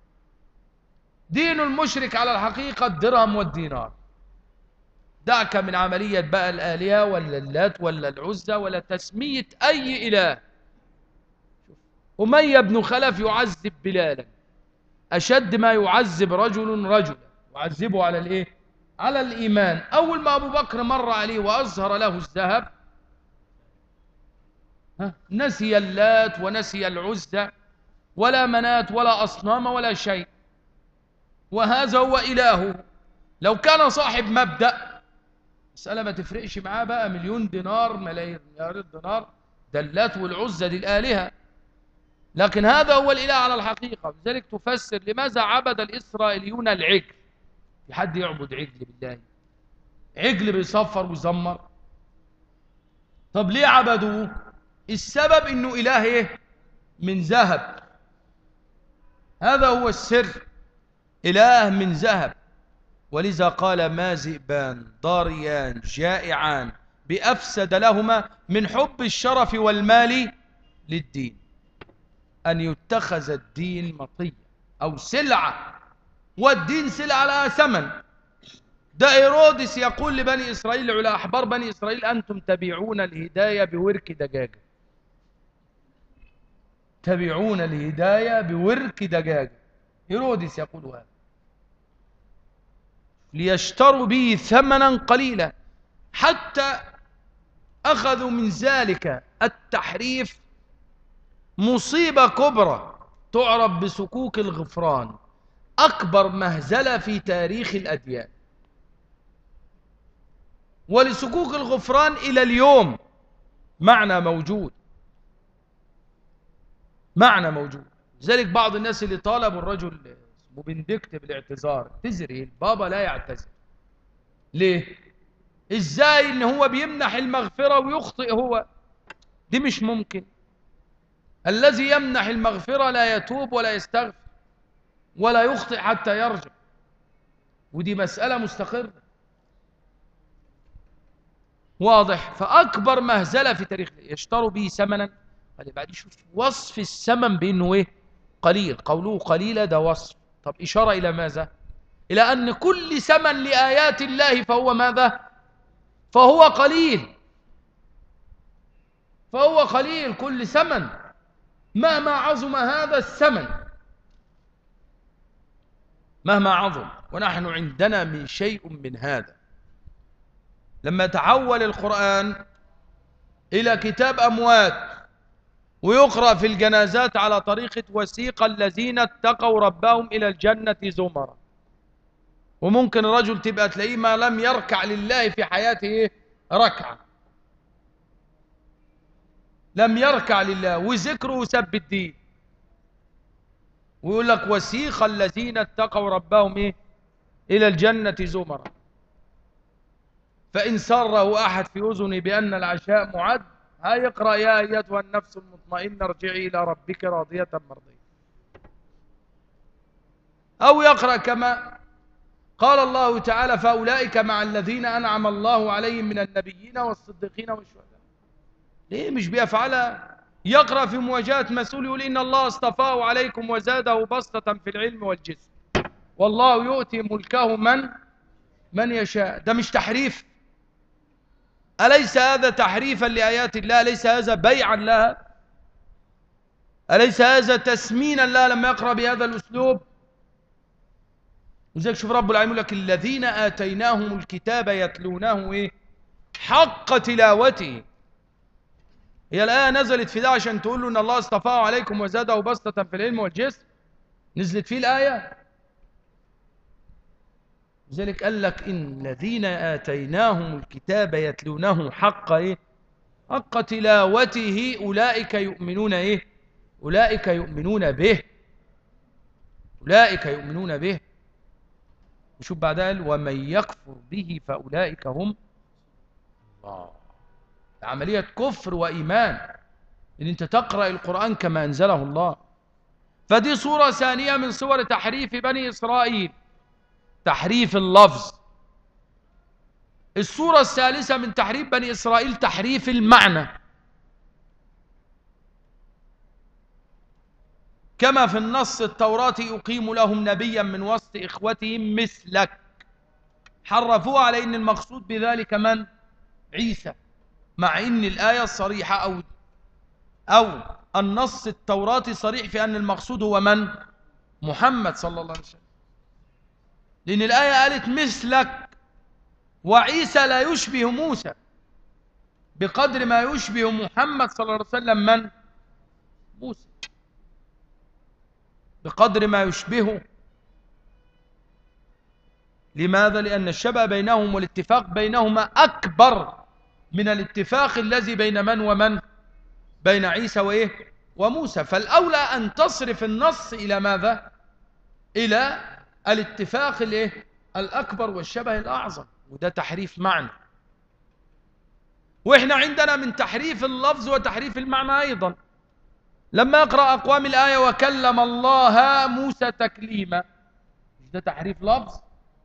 دين المشرك على الحقيقة الدرهم والدينار. دعك من عملية بقى الآلهة ولا اللات ولا العزة ولا تسمية أي إله. أمية بن خلف يعذب بلالا أشد ما يعذب رجل رجلا، يعذبه على الإيه؟ على الإيمان. أول ما أبو بكر مر عليه وأظهر له الذهب نسي اللات ونسي العزة ولا منات ولا أصنام ولا شيء، وهذا هو إلهه. لو كان صاحب مبدأ مسألة ما تفرقش معاه بقى مليون دينار ملايين دينار، ده اللات والعزة دي الآلهة. لكن هذا هو الإله على الحقيقة. لذلك تفسر لماذا عبد الإسرائيليون العجل. في حد يعبد عجل بالله؟ عجل بيصفر ويزمر. طب ليه عبدوه؟ السبب انه إله ايه؟ من ذهب. هذا هو السر، إله من ذهب. ولذا قال ما ذئبان ضاريان جائعان بأفسد لهما من حب الشرف والمال للدين، أن يتخذ الدين مطية أو سلعة، والدين سلعة لها ثمن. ده هيرودس يقول لبني إسرائيل، على أحبار بني إسرائيل: أنتم تبيعون الهداية بورك دجاجة. تبيعون الهداية بورك دجاجة. هيرودس يقول هذا ليشتروا به ثمنا قليلا، حتى أخذوا من ذلك التحريف مصيبة كبرى تعرف بسكوك الغفران، أكبر مهزلة في تاريخ الأديان. ولسكوك الغفران إلى اليوم معنى موجود، معنى موجود. لذلك بعض الناس اللي طالبوا الرجل اسمه بندكت بالاعتذار، تزري البابا لا يعتذر. ليه؟ ازاي ان هو بيمنح المغفرة ويخطئ هو؟ دي مش ممكن. الذي يمنح المغفرة لا يتوب ولا يستغفر ولا يخطئ حتى يرجع، ودي مسألة مستقرة. واضح؟ فأكبر مهزلة في تاريخ يشتروا به ثمنا. بعد يشوف وصف الثمن بأنه ايه؟ قليل. قوله قليلة ده وصف. طب إشارة إلى ماذا؟ إلى أن كل ثمن لآيات الله فهو ماذا؟ فهو قليل. فهو قليل كل ثمن مهما عظم هذا الثمن، مهما عظم. ونحن عندنا من شيء من هذا. لما تحول القرآن إلى كتاب أموات ويقرأ في الجنازات على طريقة وسيق الذين اتقوا ربهم إلى الجنة زمرا، وممكن الرجل تبقى تلاقيه ما لم يركع لله في حياته ركعة، لم يركع لله، وذكره سب الدين، ويقول لك وسيق الذين اتقوا ربهم إيه؟ إلى الجنة زمرا. فإن سره أحد في أذنه بأن العشاء معد، هيقرأ يا أيتها النفس المطمئنة ارجعي إلى ربك راضية مرضية. أو يقرأ كما قال الله تعالى فأولئك مع الذين أنعم الله عليهم من النبيين والصديقين والشهداء. ليه مش بيفعلها؟ يقرأ في مواجهة مسؤول يقول إن الله اصطفاه عليكم وزاده بسطة في العلم والجسم والله يؤتي ملكه من من يشاء. ده مش تحريف؟ أليس هذا تحريفا لآيات الله؟ أليس هذا بيعا لها؟ أليس هذا تسمينا لها لما يقرأ بهذا الأسلوب؟ وذلك شوف رب العالمين يقول لك الذين آتيناهم الكتاب يتلونه إيه؟ حق تلاوته. هي الآية نزلت في ده عشان تقول له إن الله اصطفاه عليكم وزاده بسطة في العلم والجسم؟ نزلت فيه الآية. لذلك قال لك إن الذين آتيناهم الكتاب يتلونه حق إيه؟ حق تلاوته أولئك يؤمنون إيه؟ أولئك يؤمنون به. أولئك يؤمنون به. وشوف بعدها قال ومن يكفر به فأولئك هم الله. عملية كفر وإيمان إن أنت تقرأ القرآن كما أنزله الله. فدي صورة ثانية من صور تحريف بني إسرائيل، تحريف اللفظ. الصورة الثالثة من تحريف بني إسرائيل تحريف المعنى، كما في النص التوراة يقيم لهم نبيا من وسط إخوتهم مثلك. حرفوه على إن المقصود بذلك من؟ عيسى، مع إن الآية الصريحة أو أو النص التوراتي صريح في أن المقصود هو من؟ محمد صلى الله عليه وسلم. لأن الآية قالت مثلك، وعيسى لا يشبه موسى بقدر ما يشبه محمد صلى الله عليه وسلم من؟ موسى، بقدر ما يشبهه. لماذا؟ لأن الشبه بينهم والاتفاق بينهما أكبر من الاتفاق الذي بين من ومن؟ بين عيسى وإيه؟ وموسى، فالأولى أن تصرف النص إلى ماذا؟ إلى الاتفاق الايه الأكبر والشبه الأعظم، وده تحريف معنى. وإحنا عندنا من تحريف اللفظ وتحريف المعنى أيضا. لما يقرأ أقوام الآية وكلم الله موسى تكليما، مش ده تحريف لفظ؟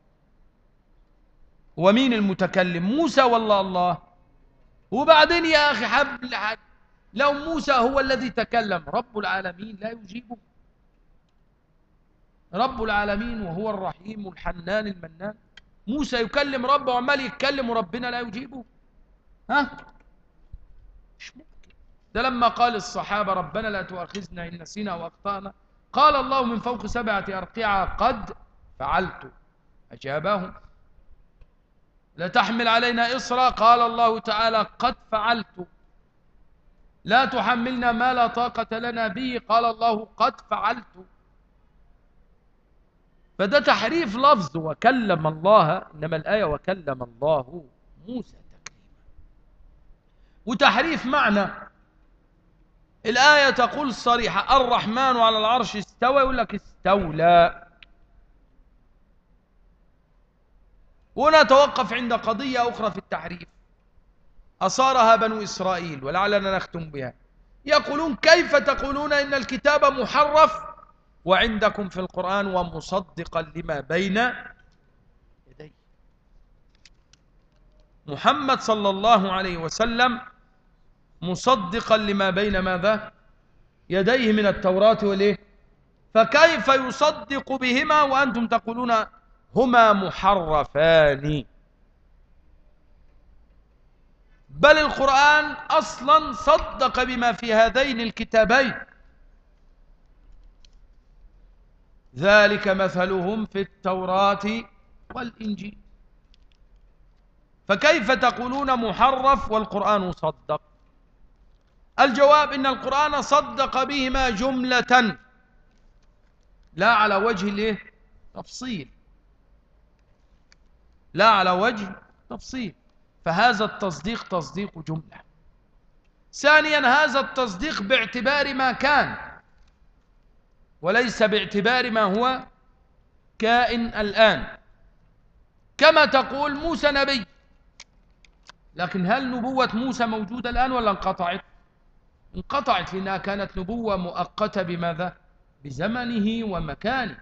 ومين المتكلم، موسى ولا الله؟ وبعدين يا أخي حب الحاج، لو موسى هو الذي تكلم، رب العالمين لا يجيبه؟ رب العالمين وهو الرحيم الحنان المنان، موسى يكلم ربه وعمال يتكلم وربنا لا يجيبه؟ ها؟ مش ممكن. ده لما قال الصحابة ربنا لا تؤاخذنا إن نسينا أو أخطأنا، قال الله من فوق سبعة أرقعة قد فعلت، أجابهم. لا تحمل علينا إصرا، قال الله تعالى قد فعلت. لا تحملنا ما لا طاقة لنا به، قال الله قد فعلت. فده تحريف لفظ وكلم الله، إنما الآية وكلم الله موسى تكليما. وتحريف معنى، الآية تقول صريحة الرحمن على العرش استوى، يقول لك استولى. ونتوقف عند قضية أخرى في التحريف أصارها بنو إسرائيل ولعلنا نختم بها. يقولون كيف تقولون إن الكتاب محرف وعندكم في القرآن ومصدقا لما بين يديه؟ محمد صلى الله عليه وسلم مصدقا لما بين ماذا؟ يديه من التوراة والإيه؟ فكيف يصدق بهما وأنتم تقولون هما محرفان؟ بل القرآن أصلا صدق بما في هذين الكتابين. ذلك مثلهم في التوراة والإنجيل، فكيف تقولون محرف والقرآن صدق؟ الجواب إن القرآن صدق بهما جملة لا على وجه الايه تفصيل، لا على وجه تفصيل، فهذا التصديق تصديق جملة. ثانيا هذا التصديق باعتبار ما كان وليس باعتبار ما هو كائن الآن. كما تقول موسى نبي، لكن هل نبوة موسى موجودة الآن ولا انقطعت؟ انقطعت، لأنها كانت نبوة مؤقتة بماذا؟ بزمنه ومكانه.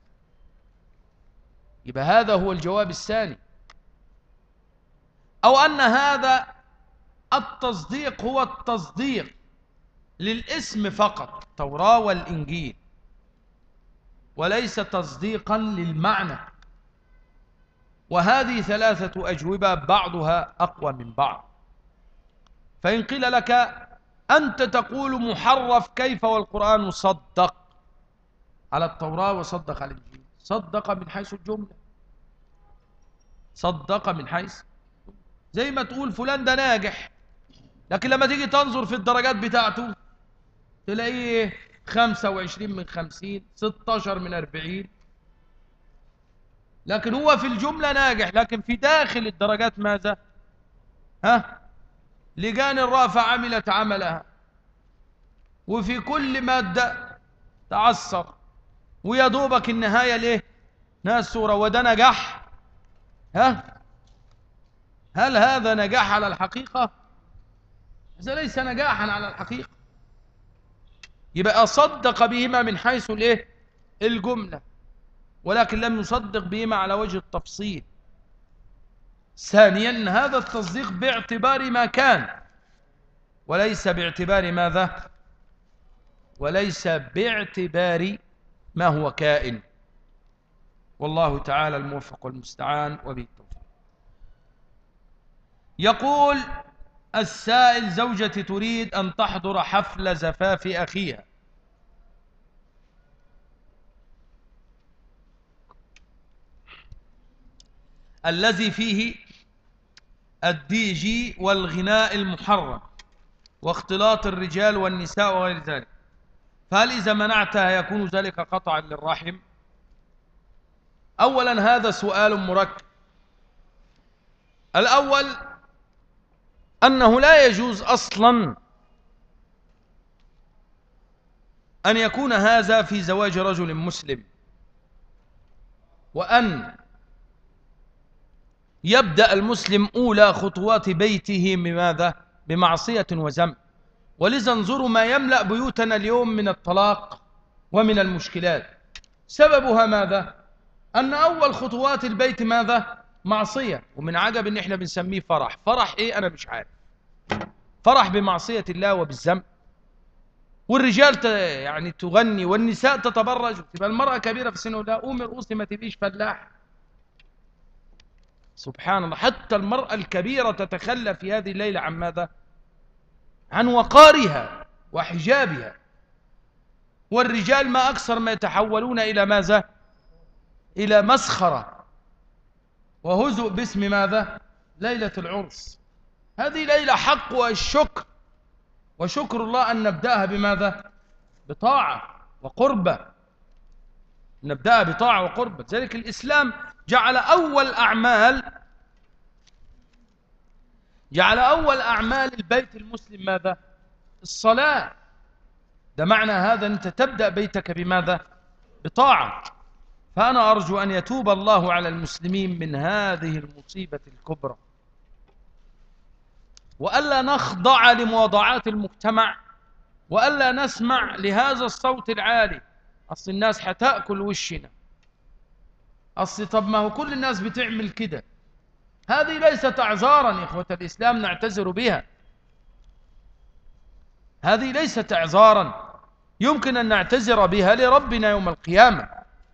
يبقى هذا هو الجواب الثاني. أو أن هذا التصديق هو التصديق للاسم فقط، التوراة والإنجيل، وليس تصديقا للمعنى. وهذه ثلاثة أجوبة بعضها أقوى من بعض. فإن قيل لك أنت تقول محرف كيف والقرآن صدق على التوراة وصدق على الإنجيل؟ صدق من حيث الجملة، صدق من حيث، زي ما تقول فلان ده ناجح، لكن لما تيجي تنظر في الدرجات بتاعته تلاقيه خمسة وعشرين من خمسين، ستاشر من أربعين، لكن هو في الجملة ناجح، لكن في داخل الدرجات ماذا؟ ها؟ لجان الرأفة عملت عملها، وفي كل مادة تعثر، ويدوبك النهاية ليه؟ ناس سورة، وده نجاح؟ ها؟ هل هذا نجاح على الحقيقة؟ هذا ليس نجاحا على الحقيقة. يبقى صدق بهما من حيث الايه؟ الجملة، ولكن لم يصدق بهما على وجه التفصيل. ثانيا هذا التصديق باعتبار ما كان وليس باعتبار ماذا؟ وليس باعتبار ما هو كائن. والله تعالى الموفق والمستعان وبه التوفيق. يقول السائل زوجتي تريد أن تحضر حفل زفاف أخيها، الذي فيه الدي جي والغناء المحرم واختلاط الرجال والنساء وغير ذلك، فهل إذا منعتها يكون ذلك قطعا للرحم؟ أولا هذا سؤال مركب. الأول أنه لا يجوز أصلا أن يكون هذا في زواج رجل مسلم، وأن يبدأ المسلم أولى خطوات بيته بماذا؟ بمعصية وذنب. ولذا انظروا ما يملأ بيوتنا اليوم من الطلاق ومن المشكلات، سببها ماذا؟ أن أول خطوات البيت ماذا؟ معصية. ومن عجب إن إحنا بنسميه فرح. فرح إيه؟ أنا مش عارف. فرح بمعصية الله وبالذنب. والرجال ت... يعني تغني والنساء تتبرج، تبقى المرأة كبيرة في السن لا قومي رؤوسي ما تبقيش فلاح. سبحان الله، حتى المرأة الكبيرة تتخلى في هذه الليلة عن ماذا؟ عن وقارها وحجابها. والرجال ما أكثر ما يتحولون إلى ماذا؟ إلى مسخرة وهزؤ باسم ماذا؟ ليلة العرس. هذه ليلة حق والشكر، وشكر الله أن نبدأها بماذا؟ بطاعة وقربة. نبدأها بطاعة وقربة. ذلك الإسلام جعل أول أعمال جعل أول أعمال البيت المسلم ماذا؟ الصلاة. ده معنى هذا أنت تبدأ بيتك بماذا؟ بطاعة. فأنا أرجو أن يتوب الله على المسلمين من هذه المصيبة الكبرى، وألا نخضع لمواضعات المجتمع، وألا نسمع لهذا الصوت العالي. أصل الناس هتأكل وشنا، أصل طب ما هو كل الناس بتعمل كده. هذه ليست أعذارا يا إخوة الإسلام نعتذر بها. هذه ليست أعذارا يمكن أن نعتذر بها لربنا يوم القيامة،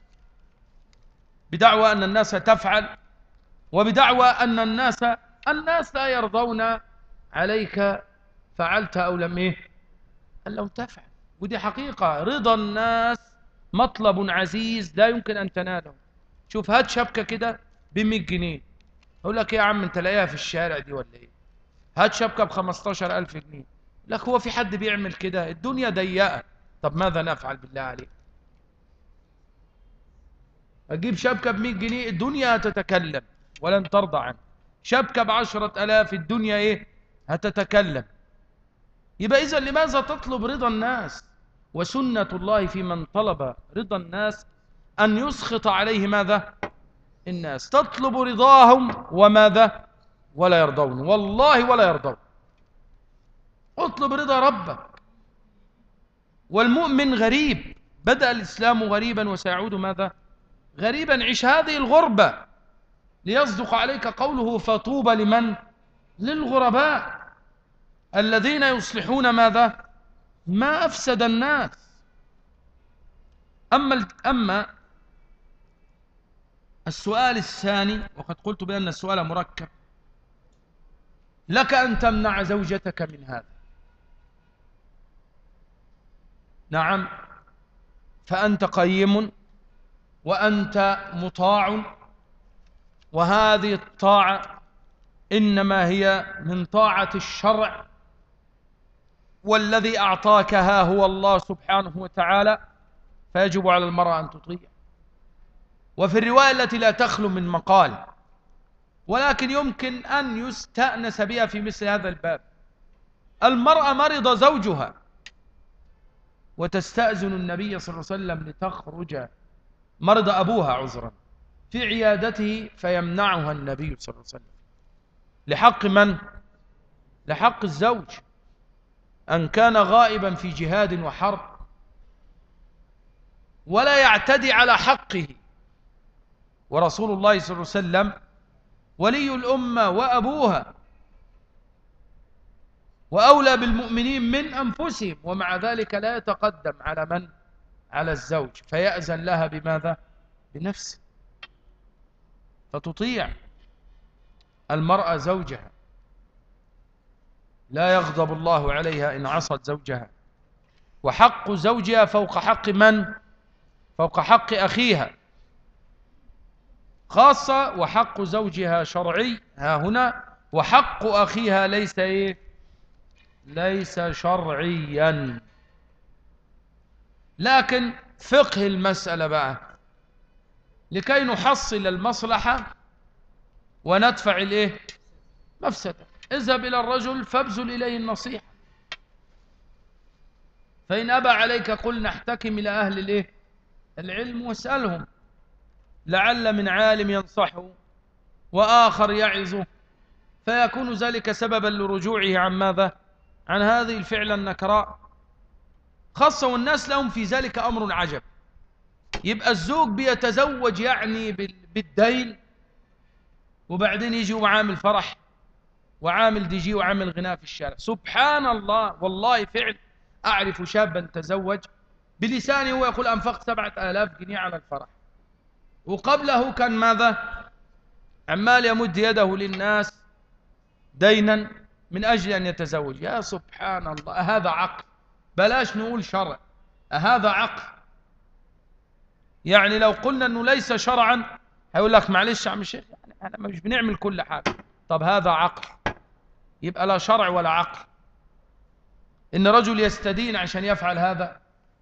بدعوى أن الناس تفعل، وبدعوى أن الناس الناس لا يرضون عليك فعلت أو لم إيه أن لم تفعل. ودي حقيقة. رضا الناس مطلب عزيز لا يمكن أن تناله. شوف، هات شبكة كده بمية جنيه، أقول لك يا عم أنت لاقيها في الشارع دي ولا إيه؟ هات شبكة بخمستاشر ألف جنيه، لك هو في حد بيعمل كده؟ الدنيا ضيقة. طب ماذا نفعل بالله عليك؟ أجيب شبكة بمية جنيه الدنيا هتتكلم ولن ترضى عنه. شبكة بعشرة ألاف الدنيا إيه؟ هتتكلم. يبقى إذن لماذا تطلب رضا الناس؟ وسنة الله في من طلب رضا الناس أن يسخط عليه ماذا؟ الناس. تطلب رضاهم وماذا؟ ولا يرضون، والله ولا يرضون. اطلب رضا ربك. والمؤمن غريب، بدأ الإسلام غريبا وسيعود ماذا؟ غريبا. عش هذه الغربة ليصدق عليك قوله فطوبى لمن؟ للغرباء الذين يصلحون ماذا؟ ما أفسد الناس. أما أما السؤال الثاني، وقد قلت بأن السؤال مركب، لك أن تمنع زوجتك من هذا. نعم، فأنت قيم وأنت مطاع، وهذه الطاعة إنما هي من طاعة الشرع، والذي أعطاكها هو الله سبحانه وتعالى، فيجب على المرأة أن تطيع. وفي الرواية التي لا تخلو من مقال، ولكن يمكن أن يستأنس بها في مثل هذا الباب. المرأة مرض زوجها وتستأذن النبي صلى الله عليه وسلم لتخرج، مرض أبوها عذرا في عيادته فيمنعها النبي صلى الله عليه وسلم. لحق من؟ لحق الزوج، أن كان غائبا في جهاد وحرب ولا يعتدي على حقه. ورسول الله صلى الله عليه وسلم ولي الأمة وأبوها وأولى بالمؤمنين من أنفسهم، ومع ذلك لا يتقدم على من؟ على الزوج، فيأذن لها بماذا؟ بنفسه. فتطيع المرأة زوجها، لا يغضب الله عليها إن عصت زوجها. وحق زوجها فوق حق من؟ فوق حق أخيها خاصة، وحق زوجها شرعي ها هنا، وحق أخيها ليس إيه؟ ليس شرعيا. لكن فقه المسألة بقى لكي نحصل المصلحة وندفع الإيه؟ مفسدة. اذهب إلى الرجل فابذل إليه النصيحة، فإن أبى عليك قل نحتكم إلى أهل الإيه؟ العلم واسألهم، لعل من عالم ينصحه وآخر يعظه، فيكون ذلك سببا لرجوعه عن ماذا؟ عن هذه الفعل النكراء، خاصة والناس لهم في ذلك أمر عجب. يبقى الزوج بيتزوج يعني بالدين، وبعدين يجي وعامل فرح وعامل دي جي وعامل غناء في الشارع. سبحان الله، والله فعل. أعرف شابا تزوج بلسانه هو يقول أنفقت سبعة آلاف جنيه على الفرح، وقبله كان ماذا؟ عمال يمد يده للناس دينا من أجل أن يتزوج. يا سبحان الله، أهذا عقل؟ بلاش نقول شرع، أهذا عقل؟ يعني لو قلنا أنه ليس شرعا هيقول لك معلش يا عم الشيخ، يعني أنا مش بنعمل كل حاجة. طب هذا عقل؟ يبقى لا شرع ولا عقل. إن رجل يستدين عشان يفعل هذا،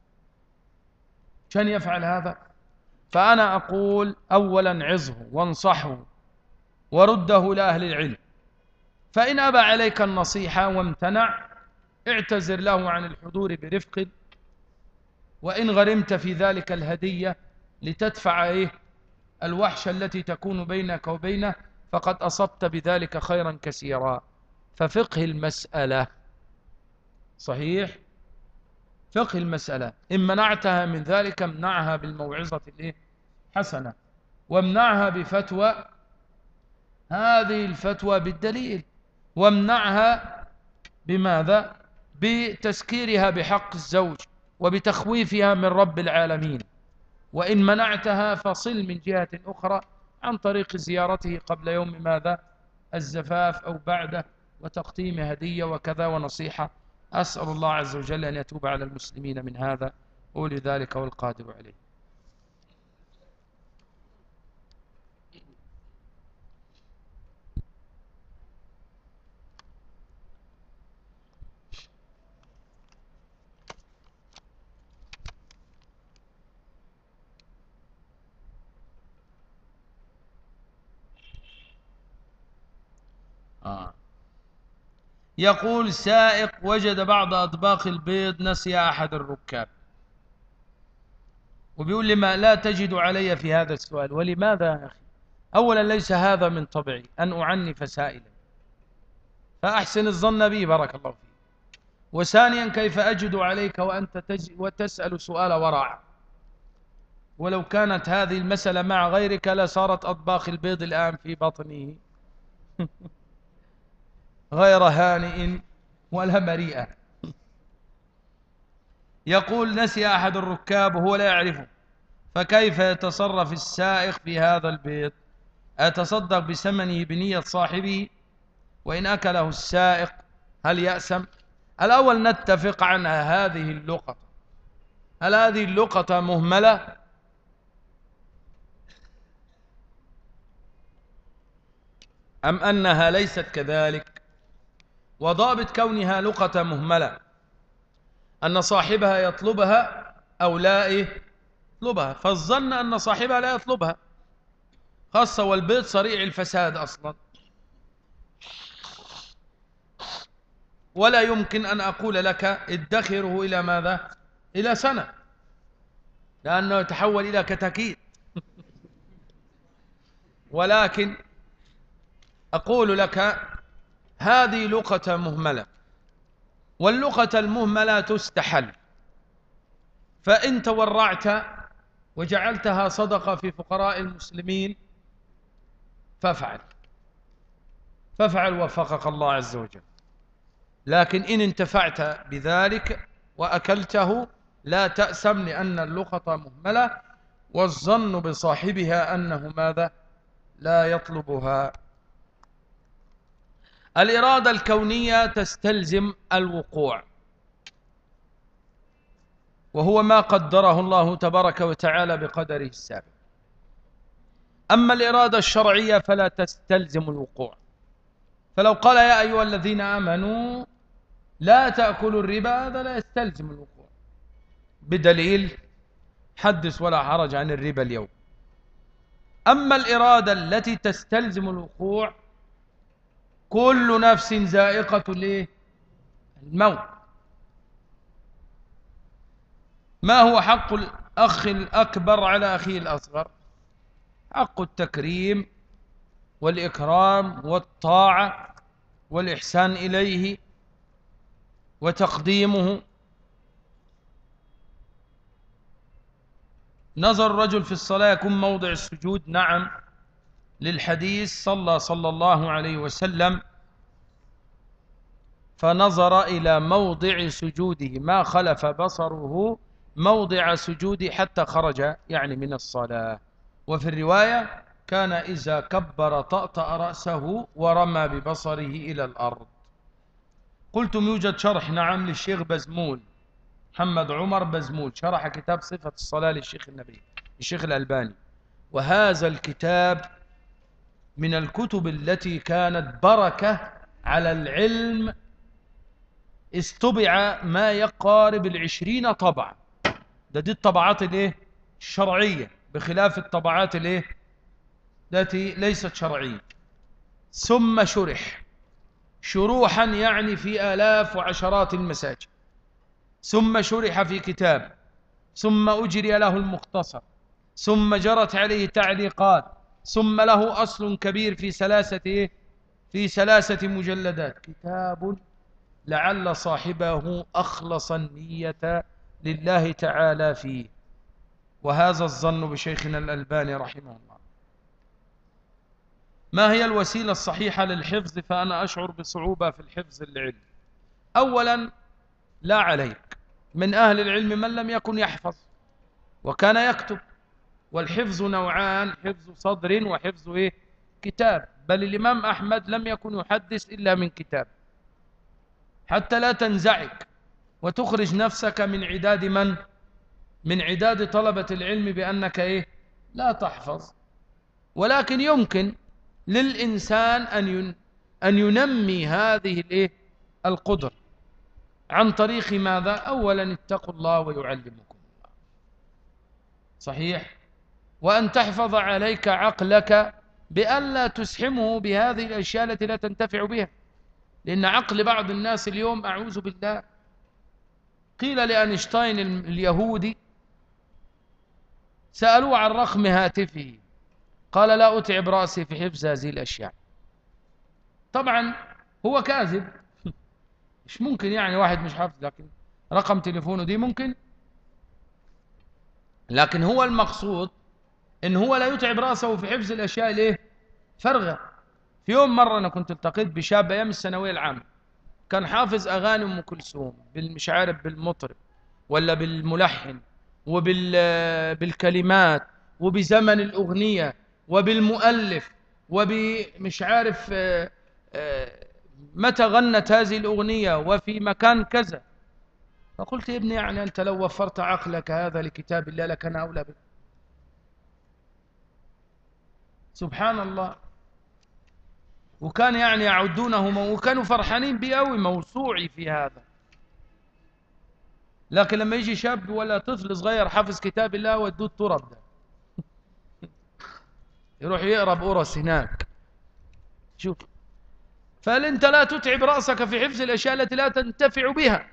عشان يفعل هذا. فأنا أقول أولا عظه وانصحه ورده لأهل العلم، فإن أبى عليك النصيحة وامتنع اعتذر له عن الحضور برفق، وإن غرمت في ذلك الهدية لتدفع إيه الوحشة التي تكون بينك وبينه فقد أصبت بذلك خيرا كثيرا. ففقه المسألة صحيح، فقه المسألة إن منعتها من ذلك امنعها بالموعظة الحسنة، وامنعها بفتوى، هذه الفتوى بالدليل، وامنعها بماذا؟ بتسكيرها بحق الزوج وبتخويفها من رب العالمين. وإن منعتها فصل من جهة أخرى عن طريق زيارته قبل يوم ماذا؟ الزفاف أو بعده، وتقديم هدية وكذا ونصيحة. أسأل الله عز وجل أن يتوب على المسلمين من هذا، أولي ذلك والقادر عليه. آه. يقول سائق وجد بعض أطباق البيض نسي أحد الركاب، وبيقول لي ما لا تجد علي في هذا السؤال. ولماذا يا أخي؟ أولا ليس هذا من طبعي أن أعنف سائلا، فأحسن الظن بي بارك الله فيك. وثانيا كيف أجد عليك وأنت تج... وتسأل سؤال ورع؟ ولو كانت هذه المسألة مع غيرك لصارت أطباق البيض الآن في بطنه غير هانئ ولا مريئة. يقول نسي أحد الركاب وهو لا يعرفه، فكيف يتصرف السائق في هذا البيض؟ أتصدق بثمنه بنية صاحبه؟ وإن أكله السائق هل يأسم؟ الأول نتفق عن هذه اللقطة، هل هذه اللقطة مهملة أم أنها ليست كذلك؟ وضابط كونها لقطة مهملة أن صاحبها يطلبها أو لا يطلبها، فالظن أن صاحبها لا يطلبها، خاصة والبيض سريع الفساد أصلا، ولا يمكن أن أقول لك ادخره إلى ماذا؟ إلى سنة، لأنه يتحول إلى كتاكيت. ولكن أقول لك هذه لقطة مهملة، واللقطة المهملة تستحل، فإن تورعت وجعلتها صدقة في فقراء المسلمين فافعل، فافعل وفقك الله عز وجل. لكن إن انتفعت بذلك وأكلته لا تأسم، لأن اللقطة مهملة والظن بصاحبها أنه ماذا؟ لا يطلبها. الإرادة الكونية تستلزم الوقوع، وهو ما قدره الله تبارك وتعالى بقدره السابق. أما الإرادة الشرعية فلا تستلزم الوقوع. فلو قال يا أيها الذين آمنوا لا تأكلوا الربا، هذا لا يستلزم الوقوع بدليل حدث ولا حرج عن الربا اليوم. أما الإرادة التي تستلزم الوقوع، كل نفس ذائقة الموت، ما هو حق الأخ الأكبر على أخيه الأصغر؟ حق التكريم والإكرام والطاعة والإحسان إليه وتقديمه. نظر الرجل في الصلاة يكون موضع السجود، نعم، للحديث صلى صلى الله عليه وسلم فنظر إلى موضع سجوده ما خلف بصره موضع سجوده حتى خرج يعني من الصلاة. وفي الرواية كان إذا كبر طأطأ رأسه ورمى ببصره إلى الأرض. قلتم يوجد شرح، نعم، للشيخ بزمول، محمد عمر بزمول، شرح كتاب صفة الصلاة للشيخ النبي الشيخ الألباني. وهذا الكتاب من الكتب التي كانت بركة على العلم، استبع ما يقارب العشرين طبعا. ده دي الطبعات الايه الشرعية، بخلاف الطبعات الايه التي ليست شرعية. ثم شرح شروحا يعني في آلاف وعشرات المساجد، ثم شرح في كتاب، ثم أجري له المختصر، ثم جرت عليه تعليقات، ثم له أصل كبير في ثلاثة في ثلاثة مجلدات. كتاب لعل صاحبه أخلص النية لله تعالى فيه، وهذا الظن بشيخنا الألباني رحمه الله. ما هي الوسيلة الصحيحة للحفظ؟ فأنا أشعر بصعوبة في الحفظ العلم. أولا، لا عليك، من أهل العلم من لم يكن يحفظ وكان يكتب، والحفظ نوعان، حفظ صدر وحفظ إيه؟ كتاب. بل الإمام أحمد لم يكن يحدث إلا من كتاب، حتى لا تنزعج وتخرج نفسك من عداد من؟ من عداد طلبة العلم بأنك إيه؟ لا تحفظ. ولكن يمكن للإنسان أن أن ينمي هذه الإيه؟ القدر عن طريق ماذا؟ أولا اتقوا الله ويعلمكم الله، صحيح، وأن تحفظ عليك عقلك بأن لا تسحمه بهذه الأشياء التي لا تنتفع بها. لأن عقل بعض الناس اليوم أعوذ بالله، قيل لأينشتاين اليهودي سألوه عن رقم هاتفه قال لا أتعب رأسي في حفظ هذه الأشياء. طبعا هو كاذب، مش ممكن يعني واحد مش حافظ، لكن رقم تليفونه دي ممكن. لكن هو المقصود إن هو لا يتعب رأسه في حفظ الأشياء الايه فرغة. في يوم مرة أنا كنت التقيت بشاب أيام الثانوية العامة، كان حافظ أغاني أم كلثوم، مش عارف بالمطرب ولا بالملحن وبالكلمات وبزمن الأغنية وبالمؤلف وبمش عارف متى غنت هذه الأغنية وفي مكان كذا. فقلت يا ابني يعني أنت لو وفرت عقلك هذا لكتاب الله لكان أولى به. سبحان الله. وكان يعني يعدونه وكانوا فرحانين بي أوي، موسوعي في هذا. لكن لما يجي شاب ولا طفل صغير حافظ كتاب الله ودوه التراب ده يروح يقرأ بقرص هناك. شوف، فهل أنت لا تتعب رأسك في حفظ الأشياء التي لا تنتفع بها؟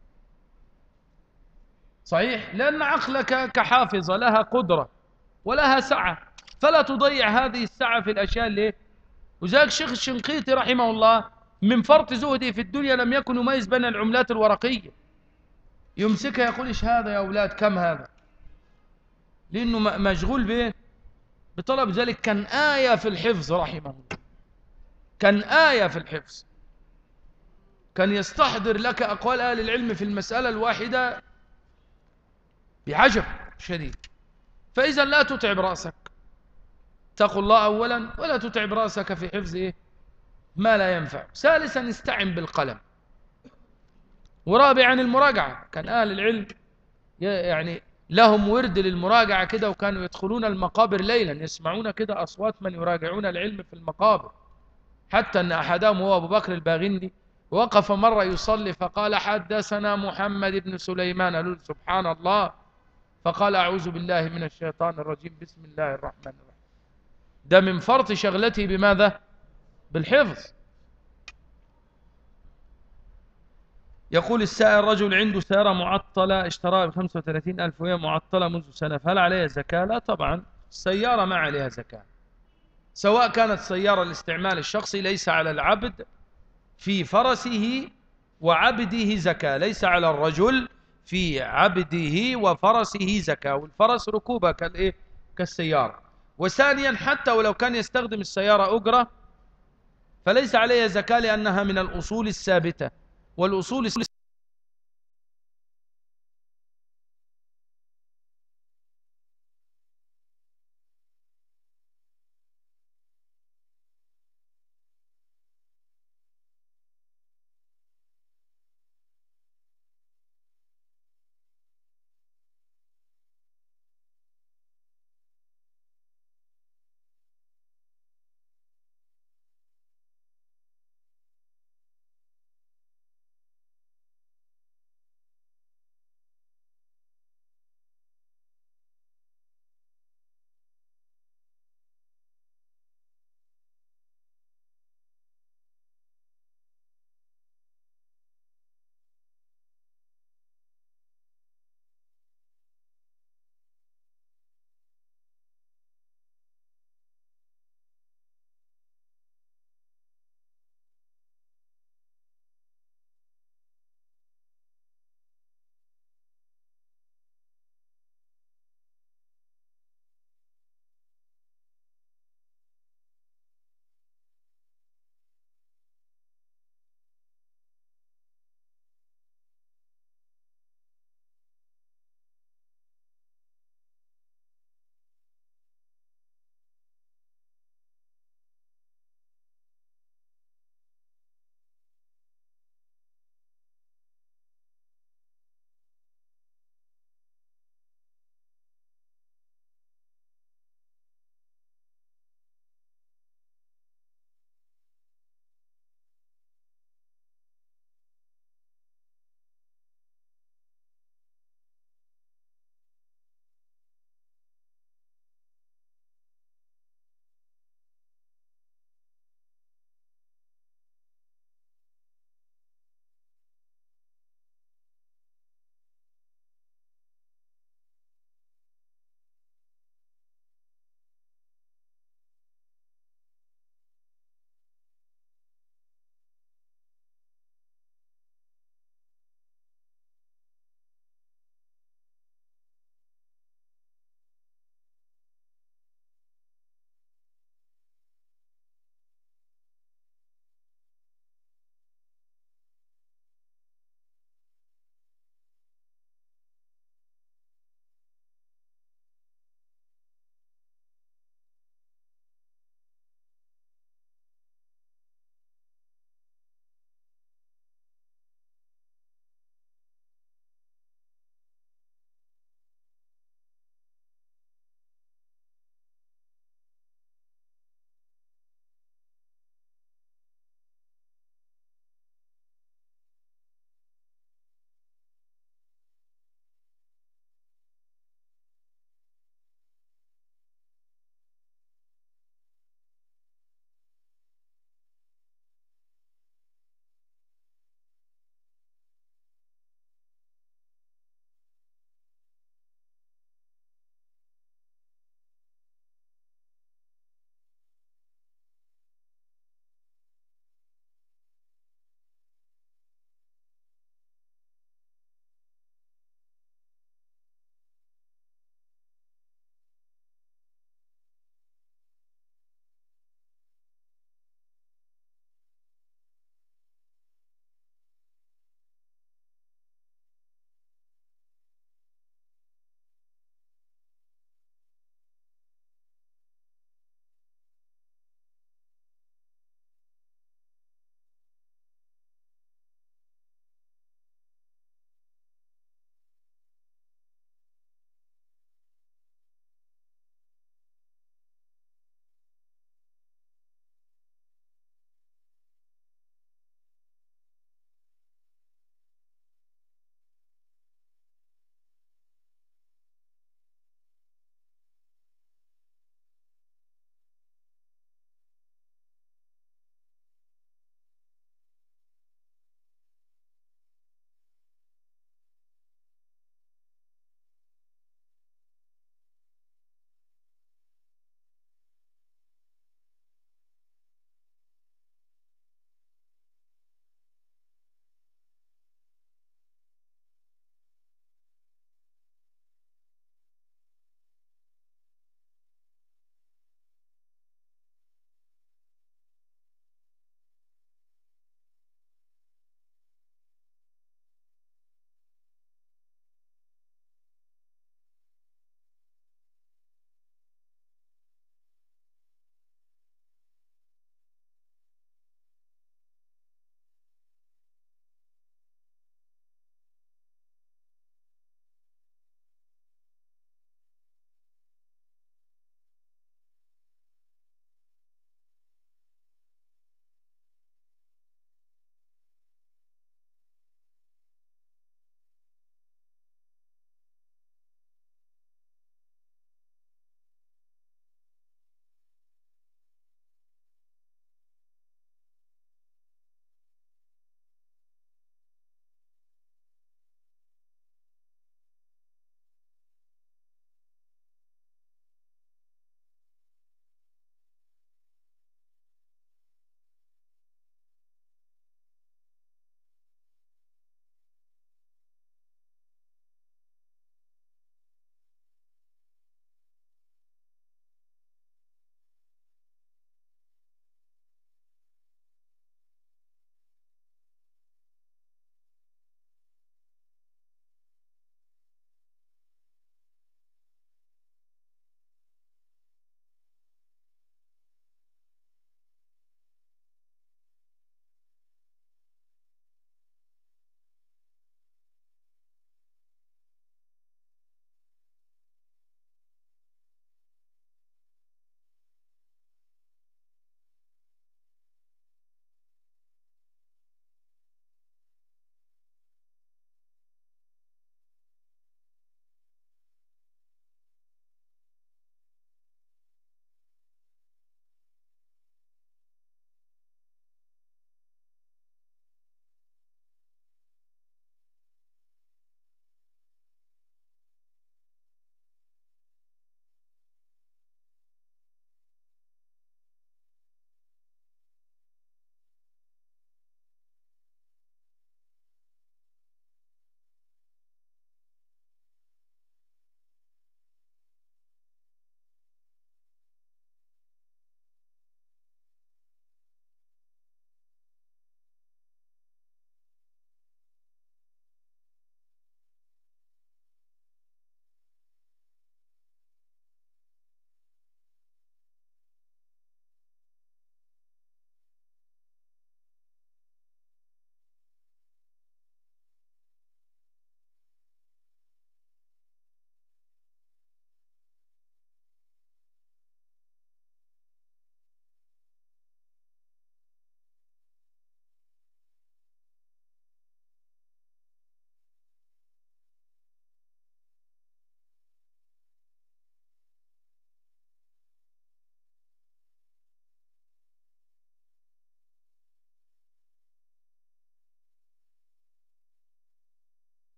صحيح، لأن عقلك كحافظة لها قدرة ولها سعة، فلا تضيع هذه السعة في الأشياء اللي. وذلك الشيخ الشنقيطي رحمه الله من فرط زهده في الدنيا لم يكن يميز بين العملات الورقية، يمسكها يقول إيش هذا يا أولاد، كم هذا، لأنه مشغول به بطلب. ذلك كان آية في الحفظ رحمه الله، كان آية في الحفظ، كان يستحضر لك أقوال أهل العلم في المسألة الواحدة بعجب شديد. فإذا لا تتعب رأسك، اتقوا الله أولا، ولا تتعب رأسك في حفظ إيه؟ ما لا ينفع. ثالثا استعن بالقلم. ورابعا المراجعة. كان أهل العلم يعني لهم ورد للمراجعة كده، وكانوا يدخلون المقابر ليلا يسمعون كده أصوات من يراجعون العلم في المقابر. حتى أن أحدهم هو أبو بكر الباغندي وقف مرة يصلي فقال حدثنا محمد بن سليمان، قالوا سبحان الله، فقال أعوذ بالله من الشيطان الرجيم بسم الله الرحمن الرحيم. ده من فرط شغلته بماذا؟ بالحفظ. يقول السائل: رجل عنده سيارة معطلة اشتراها بخمسة وثلاثين ألف وهي معطلة منذ سنة، فهل عليها زكاة؟ لا طبعا، السيارة ما عليها زكاة، سواء كانت سيارة الاستعمال الشخصي. ليس على العبد في فرسه وعبده زكاة، ليس على الرجل في عبده وفرسه زكاة، والفرس ركوبة كالإيه؟ كالسيارة. وثانيا حتى ولو كان يستخدم السيارة أجرة فليس عليها زكاة، لأنها من الأصول الثابتة، والأصول